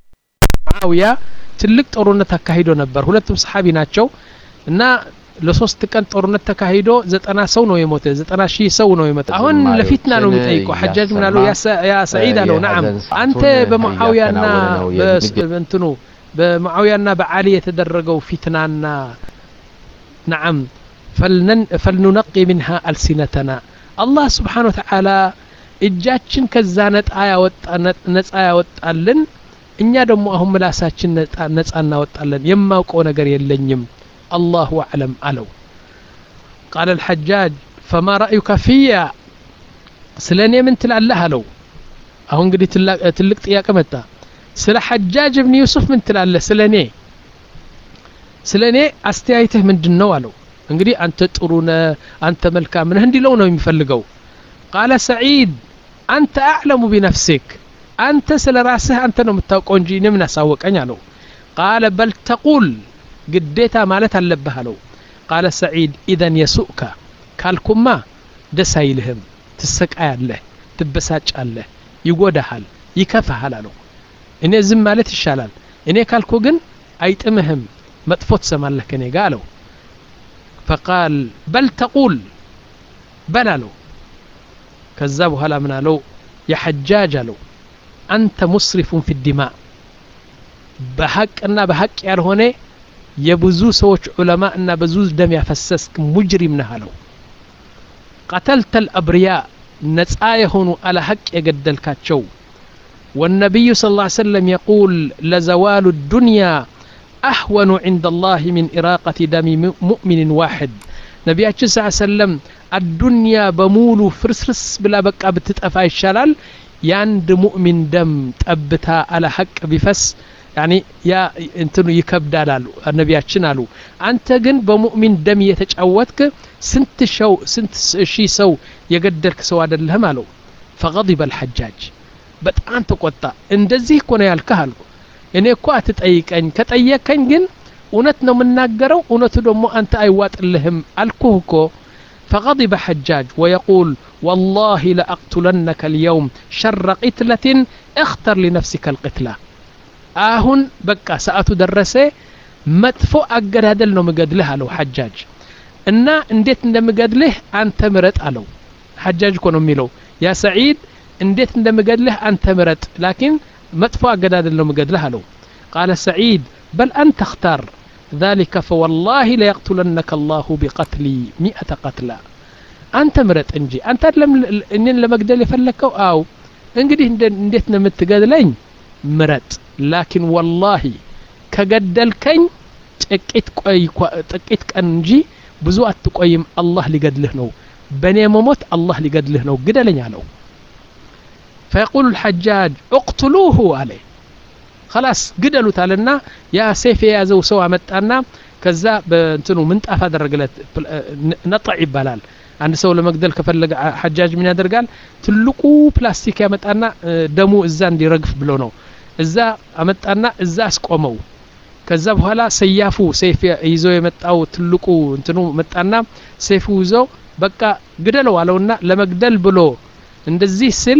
معاوية تلك ጦርነት አካሂዶ ነበር ሁለቱም ሰሃቢ ናቸው እና ለሶስት ቀን ጦርነት ተካሂዶ ዘጠና ሰው ነው የሞተ ዘጠና ሺህ ሰው ነው የሞተ አሁን ለፊትና ነው የሚጠይቀው ሐጃጅ ምን አለው ያ ሰዒድ አለው نعم አንተ በሙዓዊያና በእንትኑ በሙዓዊያና በዓሊ የተደረገው ፊትናና نعم فلننقي منها ألسنتنا الله سبحانه وتعالى እጃችን ከዛ ነጣ ያወጣ ነጻ ያወጣልን እኛ ደግሞ አሁን ምላሳችን ነጻ ነጻ እናወጣለን የማውቀው ነገር የለኝም الله أعلم አለው قال الحجاج فما رأيك فيا ስለኔ ምን ትላለህ አለው አሁን እንግዲህ ትልቅ ጥያቄ መጣ ስለ ሐጃጅ ኢብኑ ዩሱፍ ምን ትላለህ ስለኔ ስለኔ አስተያየትህ ምንድነው አለው እንግዲህ አንተ ጥሩ ነህ አንተ መልካም ነህ እንዲለው ነው የሚፈልገው قال سعيد أنت أعلم بنفسك أنت سل راسه أنت نمتوقع እንጂ ምን አሳወቀኝ አለው قال بل تقول ግዴታ ማለት አለብህ አለው قال سعيد إذا يسؤك ካልኩማ ደስ አይልህም ትሰቃያለህ ትበሳጫለህ ይጎዳሃል ይከፋሃል አለው እኔ ዝም ማለት ይሻላል እኔ ካልኩ ግን አይጥምህም መጥፎ ትሰማለህ ከኔ ጋር አለው فقال بل تقول بل አለው ከዛ በኋላ ምን አለው የሐጃጅ አለው አንተ ሙስሪፍ في الدماء በሐቅና በሐቅ ያልሆነ የብዙ ሰዎች ዑለማ እና ብዙ ደም ያፈሰስክ ሙጅሪም ነህ አለው قتلت الأبرياء ነጻ የሆኑ على حق የገደልካቸው والنبي صلى الله عليه وسلم يقول لزوال الدنيا أهون عند الله من إراقة دم مؤمن واحد ነቢያችን ሰለላሁ ዐለይሂ ወሰለም አዱንያ በሙሉ ፍርስርስ ብላ በቃ ብትጠፋ ይሻላል ያንድ ሙእሚን ደም ጠብታ አለ ሐቅ ቢፈስ يعني ያ እንትኑ ይከብዳል አሉ ነቢያችን አሉ አንተ ግን በሙእሚን ደም የተጫወትክ ስንት ሸው ስንት ሺ ሰው የገደልክ ሰው አይደለህም አለው فغضب الحجاج በጣም ተቆጣ እንደዚህ እኮ ነው ያልከህ አልኩ እኔ እኮ አትጠይቀኝ ከጠየቀኝ ግን እውነት ነው የምናገረው እውነቱ ደግሞ አንተ አይዋጥልህም አልኩህ እኮ فغضب حجاج ويقول والله لأقتلنك اليوم شر قتلة اختر لنفسك القتلة አሁን በቃ ሰዓቱ ደረሰ መጥፎ አገዳደል ነው መገድልህ አለው حجاج እና እንዴት እንደምገድልህ አንተ ምረጥ አለው حجاج እኮ ነው የሚለው ያ ሰዒድ እንዴት እንደምገድልህ አንተ ምረጥ لكن መጥፎ አገዳደል ነው መገድልህ አለው قال سعيد بل أنت اختار ذلك فوالله لا يقتلنك الله بقتلي مئة قتلى أنت مرت انجي أنت لم إنن لمقدل يفلكوا أو انجدي انديت نمتقدلين مرت لكن والله كقدلكين تقيت قوي تقيت كنجي ብዙ አትቆይም الله ሊገድልህ ነው በኔ መሞት الله ሊገድልህ ነው ግደለኝ አለው فيقول الحجاج اقتلوه عليه خلاص قدلوا تالنا يا سيف يا زو سوا متانا كذا بنتنو منطاف ادرجلت نطع يبالال عند سو لمقدل كفلق حجاج من يدرقال تلقو بلاستيك يمطانا دمو اذا እንዲረግፍ ብሎ ነው እዛ አመጣና እዛ አስቆመው ከዛ በኋላ ሰያፉ ሰይፍ ይዞ የመጣው ትልቁ እንትኑ መጣና ሰይፉ ይዞ በቃ ግደለው አለውና ለመግደል ብሎ እንደዚህ ስል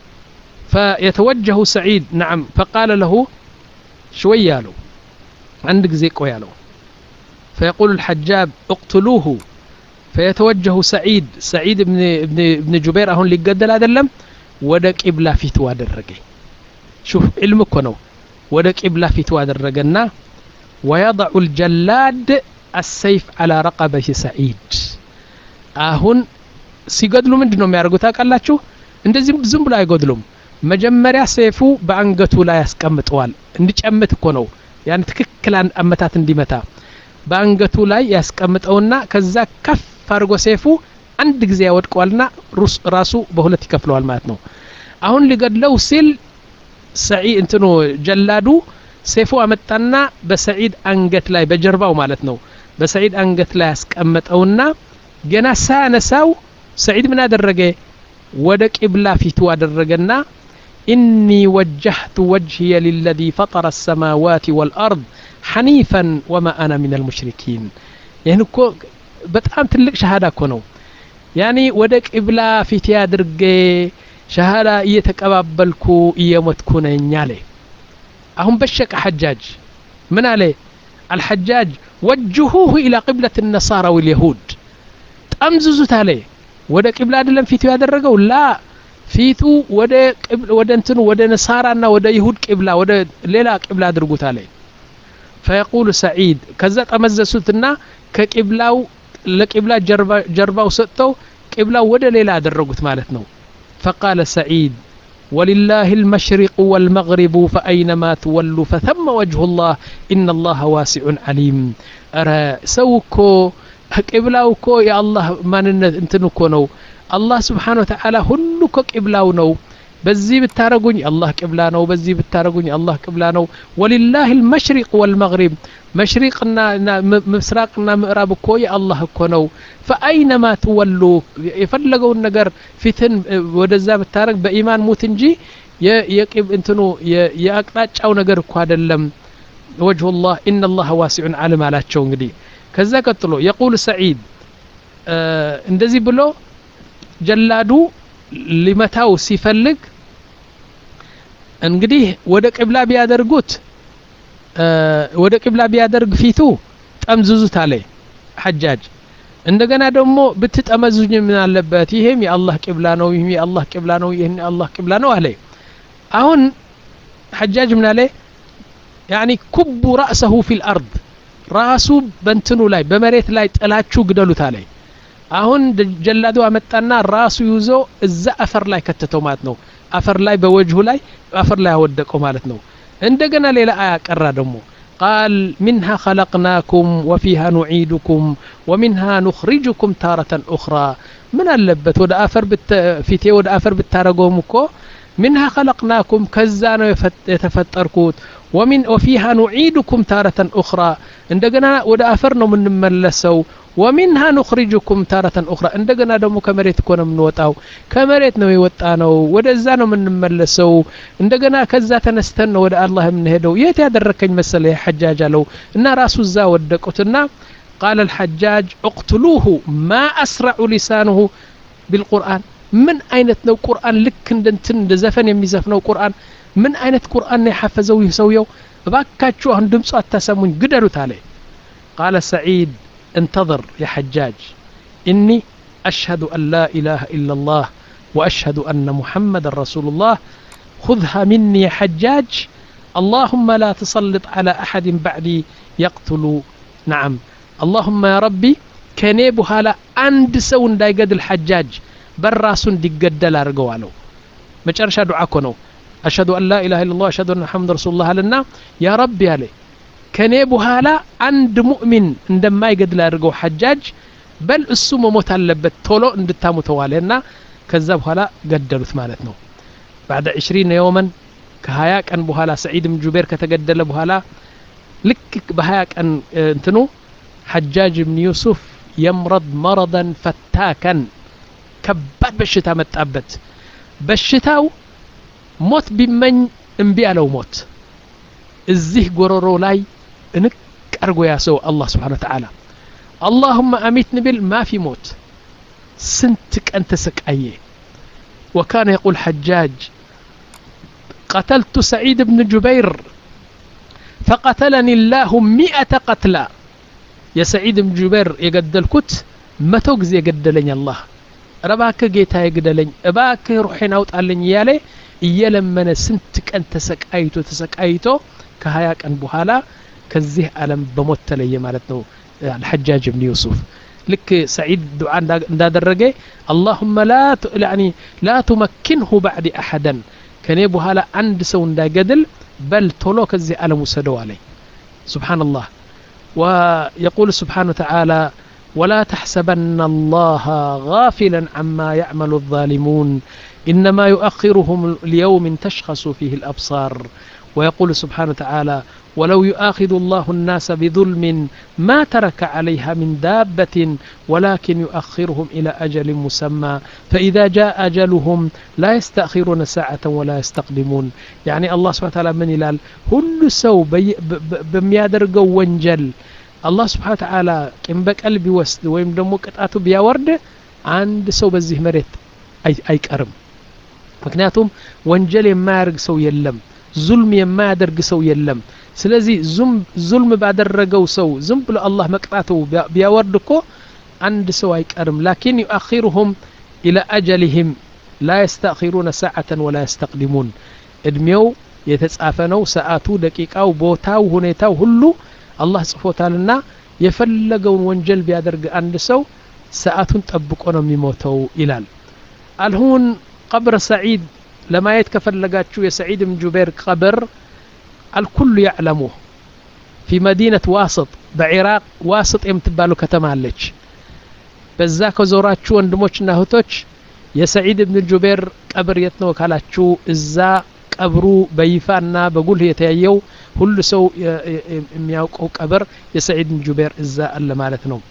فيتوجه سعيد نعم فقال له شوية له عندك زي قوي له فيقول الحجاب اقتلوه فيتوجه سعيد سعيد بن ابن ابن جبير اهون اللي قدل ادلم ودا قبلة في تو ادرجي شوف علمك ነው ወደ ቂብላ ፊቱ አደረገና ويضع الجلاد السيف على رقبة سعيد አሁን ሲገድሉ ምንድነው የሚያደርጉት አቃላችሁ እንደዚህ ዝም ብሎ አይገድሉም መጀመሪያ ሰይፉ በአንገቱ ላይ ያስቀምጠዋል እንዲጨምት እኮ ነው ያን ትክክል አመታት እንዲመታ በአንገቱ ላይ ያስቀምጠውና ከዛ ከፍ አድርጎ ሰይፉ አንድ ጊዜ ያወድቀዋልና ራሱ በሁለት ይከፍለዋል ማለት ነው አሁን ሊገድለው ሲል ሰዒድ እንትኑ ጀላዱ ሰይፉ አመጣና በሰዒድ አንገት ላይ በጀርባው ማለት ነው በሰዒድ አንገት ላይ ያስቀምጠውና ገና ሳነሳው ሰዒድ ምን አደረገ ወደ ቂብላ ፊቱ አደረገና إني وجهت وجهي للذي فطر السماوات والأرض حنيفا وما أنا من المشركين يعني كو بتأم تلك شهادة كونو يعني ودك إبلا في تيادرق شهادة يتكبابلكو يمتكون ينالي أهم بشك حجاج من عليه الحجاج وجهوه إلى قبلة النصارى واليهود تأمززت عليه ودك إبلا دلم في تيادرقو لا ፊቱ ወደ ወደ እንትኑ ወደ ነሳራና ወደ ይሁድ ቂብላ ወደ ሌላ ቂብላ አድርጉት አለ فيقول سعيد ከዛ ተመዘሱትና ከቂብላው ለቂብላ ጀርባ ጀርባው ሰጥተው ቂብላው ወደ ሌላ አደረጉት ማለት ነው فقال سعيد ولله المشرق والمغرب فأينما تولوا فثم وجه الله إن الله واسع عليم أرى سوكو قبلاوكو يا الله مانነት እንትንኮ ነው الله سبحانه وتعالى ሁሉ ከቂብላው ነው በዚህ ብታረጉኝ አላህ ቂብላ ነው በዚህ ብታረጉኝ አላህ ቂብላ ነው ولله المشرق والمغرب مشرقና ምስራቅና ምዕራብ እኮ የአላህ እኮ ነው فأينما تولوا የፈለገውን ነገር ፊትን ወደዛ ብታረግ በኢማን ሙት እንጂ የቂብ እንትኑ የአቅጣጫው ነገር እኮ አይደለም وجه الله إن الله واسع عليم አላቸው እንግዲህ ከዛ ቀጥሎ يقول سعيد እንደዚህ ብሎ ጀላዱ ሊመታው ሲፈልግ እንግዲህ ወደ ቂብላ ቢያደርጉት ወደ ቂብላ ቢያደርግ ፊቱ ጠምዝዙት አለ ሐጃጅ እንደገና ደግሞ ብትጠመዙኝ ምን አለበት ይሄም የአላህ ቂብላ ነው ይሄም የአላህ ቂብላ ነው ይሄን የአላህ ቂብላ ነው አለ አሁን ሐጃጅ ምን አለ يعني كب رأسه في الأرض ራሱ በእንትኑ ላይ በመሬት ላይ ጥላችሁ ግደሉት አለ አሁን ጀላዱ አመጣና ራሱ ይዞ እዛ አፈር ላይ ከተተው ማለት ነው አፈር ላይ በወጅሁ ላይ አፈር ላይ አወደቀው ማለት ነው እንደገና ሌላ አያ ቀራ ደግሞ قال منها خلقناكم وفيها نعيدكم ومنها نخرجكم تارة أخرى من አለበት ወደ አፈር ፊቴ ወደ አፈር ብታረገውም እኮ منها خلقناكم كذا ነው የተፈጠርኩት ومن وفيها نعيدكم تارة أخرى እንደገና ወደ አፈር ነው የምንመለሰው ومنها نخرجكم تارة أخرى እንደገና ደግሞ ከመሬት እኮ ነው የምንወጣው ከመሬት ነው የወጣነው ወደዛ ነው የምንመለሰው እንደገና ከዛ ተነስተን ነው ወደ አላህ የምንሄደው የት ያደረከኝ መሰለ የሐጃጅ አለው እና ራሱ እዛ ወደቁትና قال الحجاج اقتلوه ما أسرع لسانه بالقرآن من አይነት ነው ቁርአን ልክ እንደንትን እንደዘፈን የሚዘፍነው ቁርአን ምን አይነት ቁርአን ነው የሐፈዘው ይሰውየው እባካችሁ አሁን ድምጹ አታሰሙኝ ግደሉት አለ قال سعيد انتظر يا حجاج إني أشهد أن لا إله إلا الله وأشهد أن محمد رسول الله خذها مني يا حجاج اللهم لا تسلط على أحد بعدي يقتل نعم اللهم يا ربي كنيبها لا عند سون دايقد الحجاج براسون ديقدل أرقوالو مجرش دعاكو أشهد أن لا إله إلا الله أشهد أن محمد رسول الله لنا يا ربي عليه ከኔ በኋላ አንድ ሙእሚን እንደማይገድል አድርገው ሐጃጅ በል እሱ መሞት አለበት ቶሎ እንድታሙተዋለና ከዛ በኋላ ገደሉት ማለት ነው بعد عشرين يوما ከ20 ቀን በኋላ ሰዒድ ብን ጁበይር ከተገደለ በኋላ ልክ በ20 ቀን እንትኑ ሐጃጅ ብን ዩሱፍ يمرض مرضا فتاكا ከባድ በሽታ መጣበት በሽታው ሞት ቢመኝ እምቢ አለው ሞት እዚህ ጎሮሮ ላይ እንቅ አርጎ ያሰው አላህ Subhanahu Wa Ta'ala اللهم امتني بال ما في موت سنت ቀን ተሰቃየ وكان يقول حجاج قتلت سعيد بن جبير فقتلني الله مئة قتلى يا سعيد بن جبير يقدلكت متو ጊዜ يقدلኝ الله ረባከ ጌታ ይግደለኝ እባከ ሩህን አውጣልኝ ያለ እየለመነ ስንት ቀን ተሰቃይቶ ተሰቃይቶ ከ20 ቀን በኋላ ከዚህ ዓለም በሞት ተለየ ማለት ነው الحجاج بن يوسف لك سعيد دعاء እንዳደረገ اللهم لا يعني لا تمكنه بعد احدا ከኔ በኋላ አንድ ሰው እንዳይገድል بل ቶሎ ከዚህ ዓለም ወሰደው አለ سبحان الله ويقول سبحانه وتعالى ولا تحسبن الله غافلا عما يعمل الظالمون إنما يؤخرهم ليوم تشخص فيه الأبصار ويقول سبحانه وتعالى ولو يؤاخذ الله الناس بظلم ما ترك عليها من دابة ولكن يؤخرهم إلى أجل مسمى فإذا جاء أجلهم لا يستأخرون ساعة ولا يستقدمون يعني الله سبحانه وتعالى من إلال كل سو بميادرقو وانجل الله سبحانه وتعالى كم بقلب وسد ويم دمو قطعته بياورد عند سو بزيه مريت أي አይቀርም ምክንያቱም ወንጀል የማያደርግ ሰው የለም ዙልም የማያደርግ ሰው የለም ስለዚህ ዙልም ባደረገው ሰው ዝም ብሎ አላህ መቅጣቱ ቢያወርድ እኮ አንድ ሰው አይቀርም لكن يؤخرهم الى اجلهم لا يستأخرون ساعة ولا يستقدمون እድሜው የተጻፈ ነው ሰዓቱ ደቂቃው ቦታው ሁኔታው ሁሉ አላህ ጽፎታልና የፈለገውን ወንጀል ቢያደርግ አንድ ሰው ሰዓቱን ጠብቆ ነው የሚሞተው ይላል። አልሁን ቀብር ሰዒድ ለማየት ከፈለጋችሁ የሰዒድ ብን ጁበይር ቀብር አልኩሉ ያዕለሙ ፊ መዲነት ዋስጥ በኢራቅ ዋስጥ የምትባለው ከተማ አለች። በዛ ከዞራችሁ ወንድሞችና እህቶች የሰዒድ ብን ጁበይር ቀብር የት ነው ካላችሁ እዛ ቀብሩ በይፋና በጉልህ የተያየው ሁሉ ሰው የሚያውቀው ቀብር የሰዒድ ብን ጁበይር እዛ አለ ማለት ነው።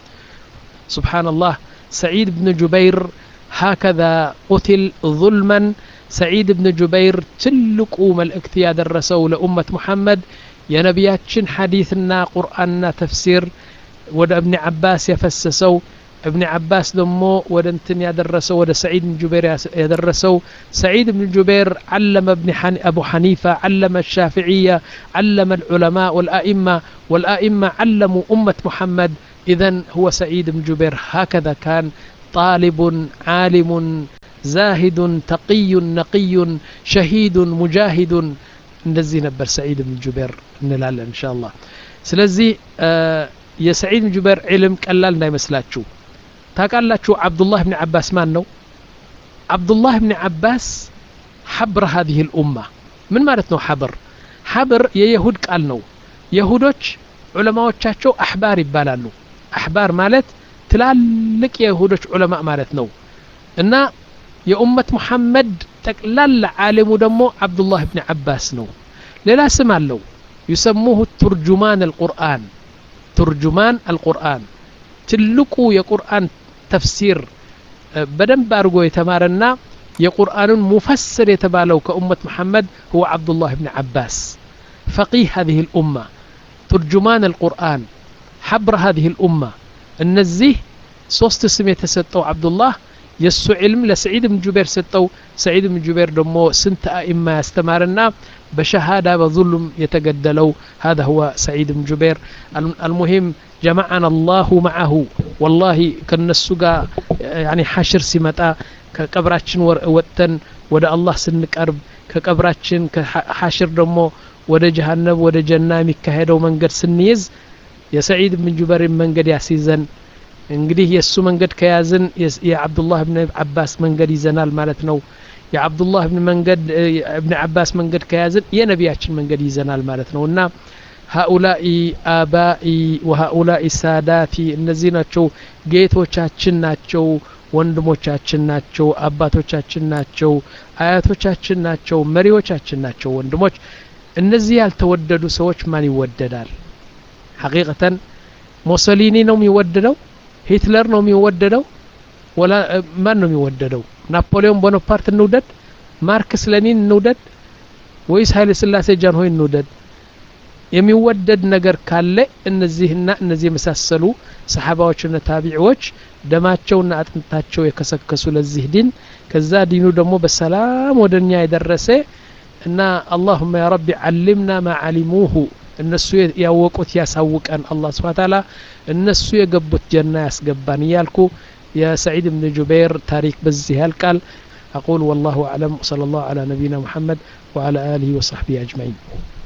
ሱብሃንአላህ ሰዒድ ብን ጁበይር هكذا قتل ظلما سعيد بن جبير تلقوا ملئكت يا درسوا لأمة محمد يا نبياتشن حديثنا قرآننا تفسير ود ابن عباس يفسسوا ابن عباس دمو ودنتن يا درسوا ود سعيد بن جبير يا درسوا سعيد بن جبير علم ابن حن أبو حنيفة علم الشافعية علم العلماء والأئمة والأئمة علموا أمة محمد. إذن هو سعيد بن جبير هكذا كان طالب عالم زاهد تقي نقي شهيد مجاهد እንደዚህ ነበር ሰዒድ ብን ጁበይር እንላለን ኢንሻአላህ። ስለዚህ የሰዒድ ብን ጁበይር ዒልም ቀላል እንዳይመስላችሁ። ታውቃላችሁ አብዱላህ ብን አባስ ማን ነው? አብዱላህ ብን አባስ ሐብር هذه الأمة ምን ማለት ነው? ሐብር ሐብር የይሁድ ቃል ነው። ይሁዶች ዑለማዎቻቸው አሕባር ይባላሉ። አሕባር ማለት ትላልቅ የይሁዶች ዑለማ ማለት ነው። እና የኡመት ሙሐመድ ጠቅላላ ዓለሙ ደግሞ አብዱላህ ብን አባስ ነው። ሌላ ስም አለው يسموه ترجمان القرآن ترجمان القرآن ትልቁ የቁርአን ተፍሲር በደንብ አድርጎ የተማረና የቁርአኑን ሙፈስር የተባለው ከኡመት ሙሐመድ هو عبد الله بن عباس فقيه هذه الأمة ترجمان القرآن حبر هذه الأمة እነዚህ ሶስት ስም የተሰጠው አብዱላህ የሱ ዒልም ለሰዒድ ብን ጁበይር ሰጠው። ሰዒድ ብን ጁበይር ደግሞ ስንት አኢማ ያስተማርና በሸሃዳ በዙልም የተገደለው هذا هو سعيد بن جبير. المهم جمعنا الله معه والله ከነሱ ጋር يعني حشر ሲመጣ ከቀብራችን ወጥተን ወደ አላህ ስንቀርብ ከቀብራችን ከሐሽር ደግሞ ወደ ጀሃነም ወደ ጀና የሚካሄደው መንገድ ስንይዝ የሰዒድ ብን ጁበይር መንገድ ያስይዘን። እንግዲህ የሱ መንገድ ከያዝን የአብዱላህ ብን አባስ መንገድ ይዘናል ማለት ነው። የአብዱላህ ብን መንገድ ኢብኑ አባስ መንገድ ከያዝን የነቢያችን መንገድ ይዘናል ማለት ነውና هؤلاء آبائي وهؤلاء ساداتي እነዚህ ናቸው ጌቶቻችን ናቸው፣ ወንድሞቻችን ናቸው፣ አባቶቻችን ናቸው፣ አያቶቻችን ናቸው፣ መሪዎቻችን ናቸው። ወንድሞች እነዚህ ያልተወደዱ ሰዎች ማን ይወደዳል? ሐቂቀተን ሞሶሊኒ ነው የሚወደደው? ሂትለር ነው የሚወደደው? ወላ ማን ነው የሚወደደው? ናፖሊዮን ቦናፓርት እንውደድ? ማርክስ ሌኒን እንውደድ? ወይስ ኃይለ ሥላሴ ጃንሆይ እንውደድ? የሚወደድ ነገር ካለ እነዚህና እነዚህ የመሳሰሉ ሰሃባዎችና ታቢዒዎች ደማቸውና አጥንታቸው የከሰከሱ ለዚህ ዲን ከዛ ዲኑ ደግሞ በሰላም ወደኛ የደረሰ እና اللهم يا رب علمنا ما علموه እነሱ ያወቁት ያሳውቀን አላህ Subhanahu Wa Ta'ala እነሱ የገቡት ጀና ያስገባን ያልኩ የሰዒድ ብን ጁበይር ታሪክ በዚህ ያልቃል። أقول والله أعلم وصلى الله على نبينا محمد وعلى آله وصحبه أجمعين.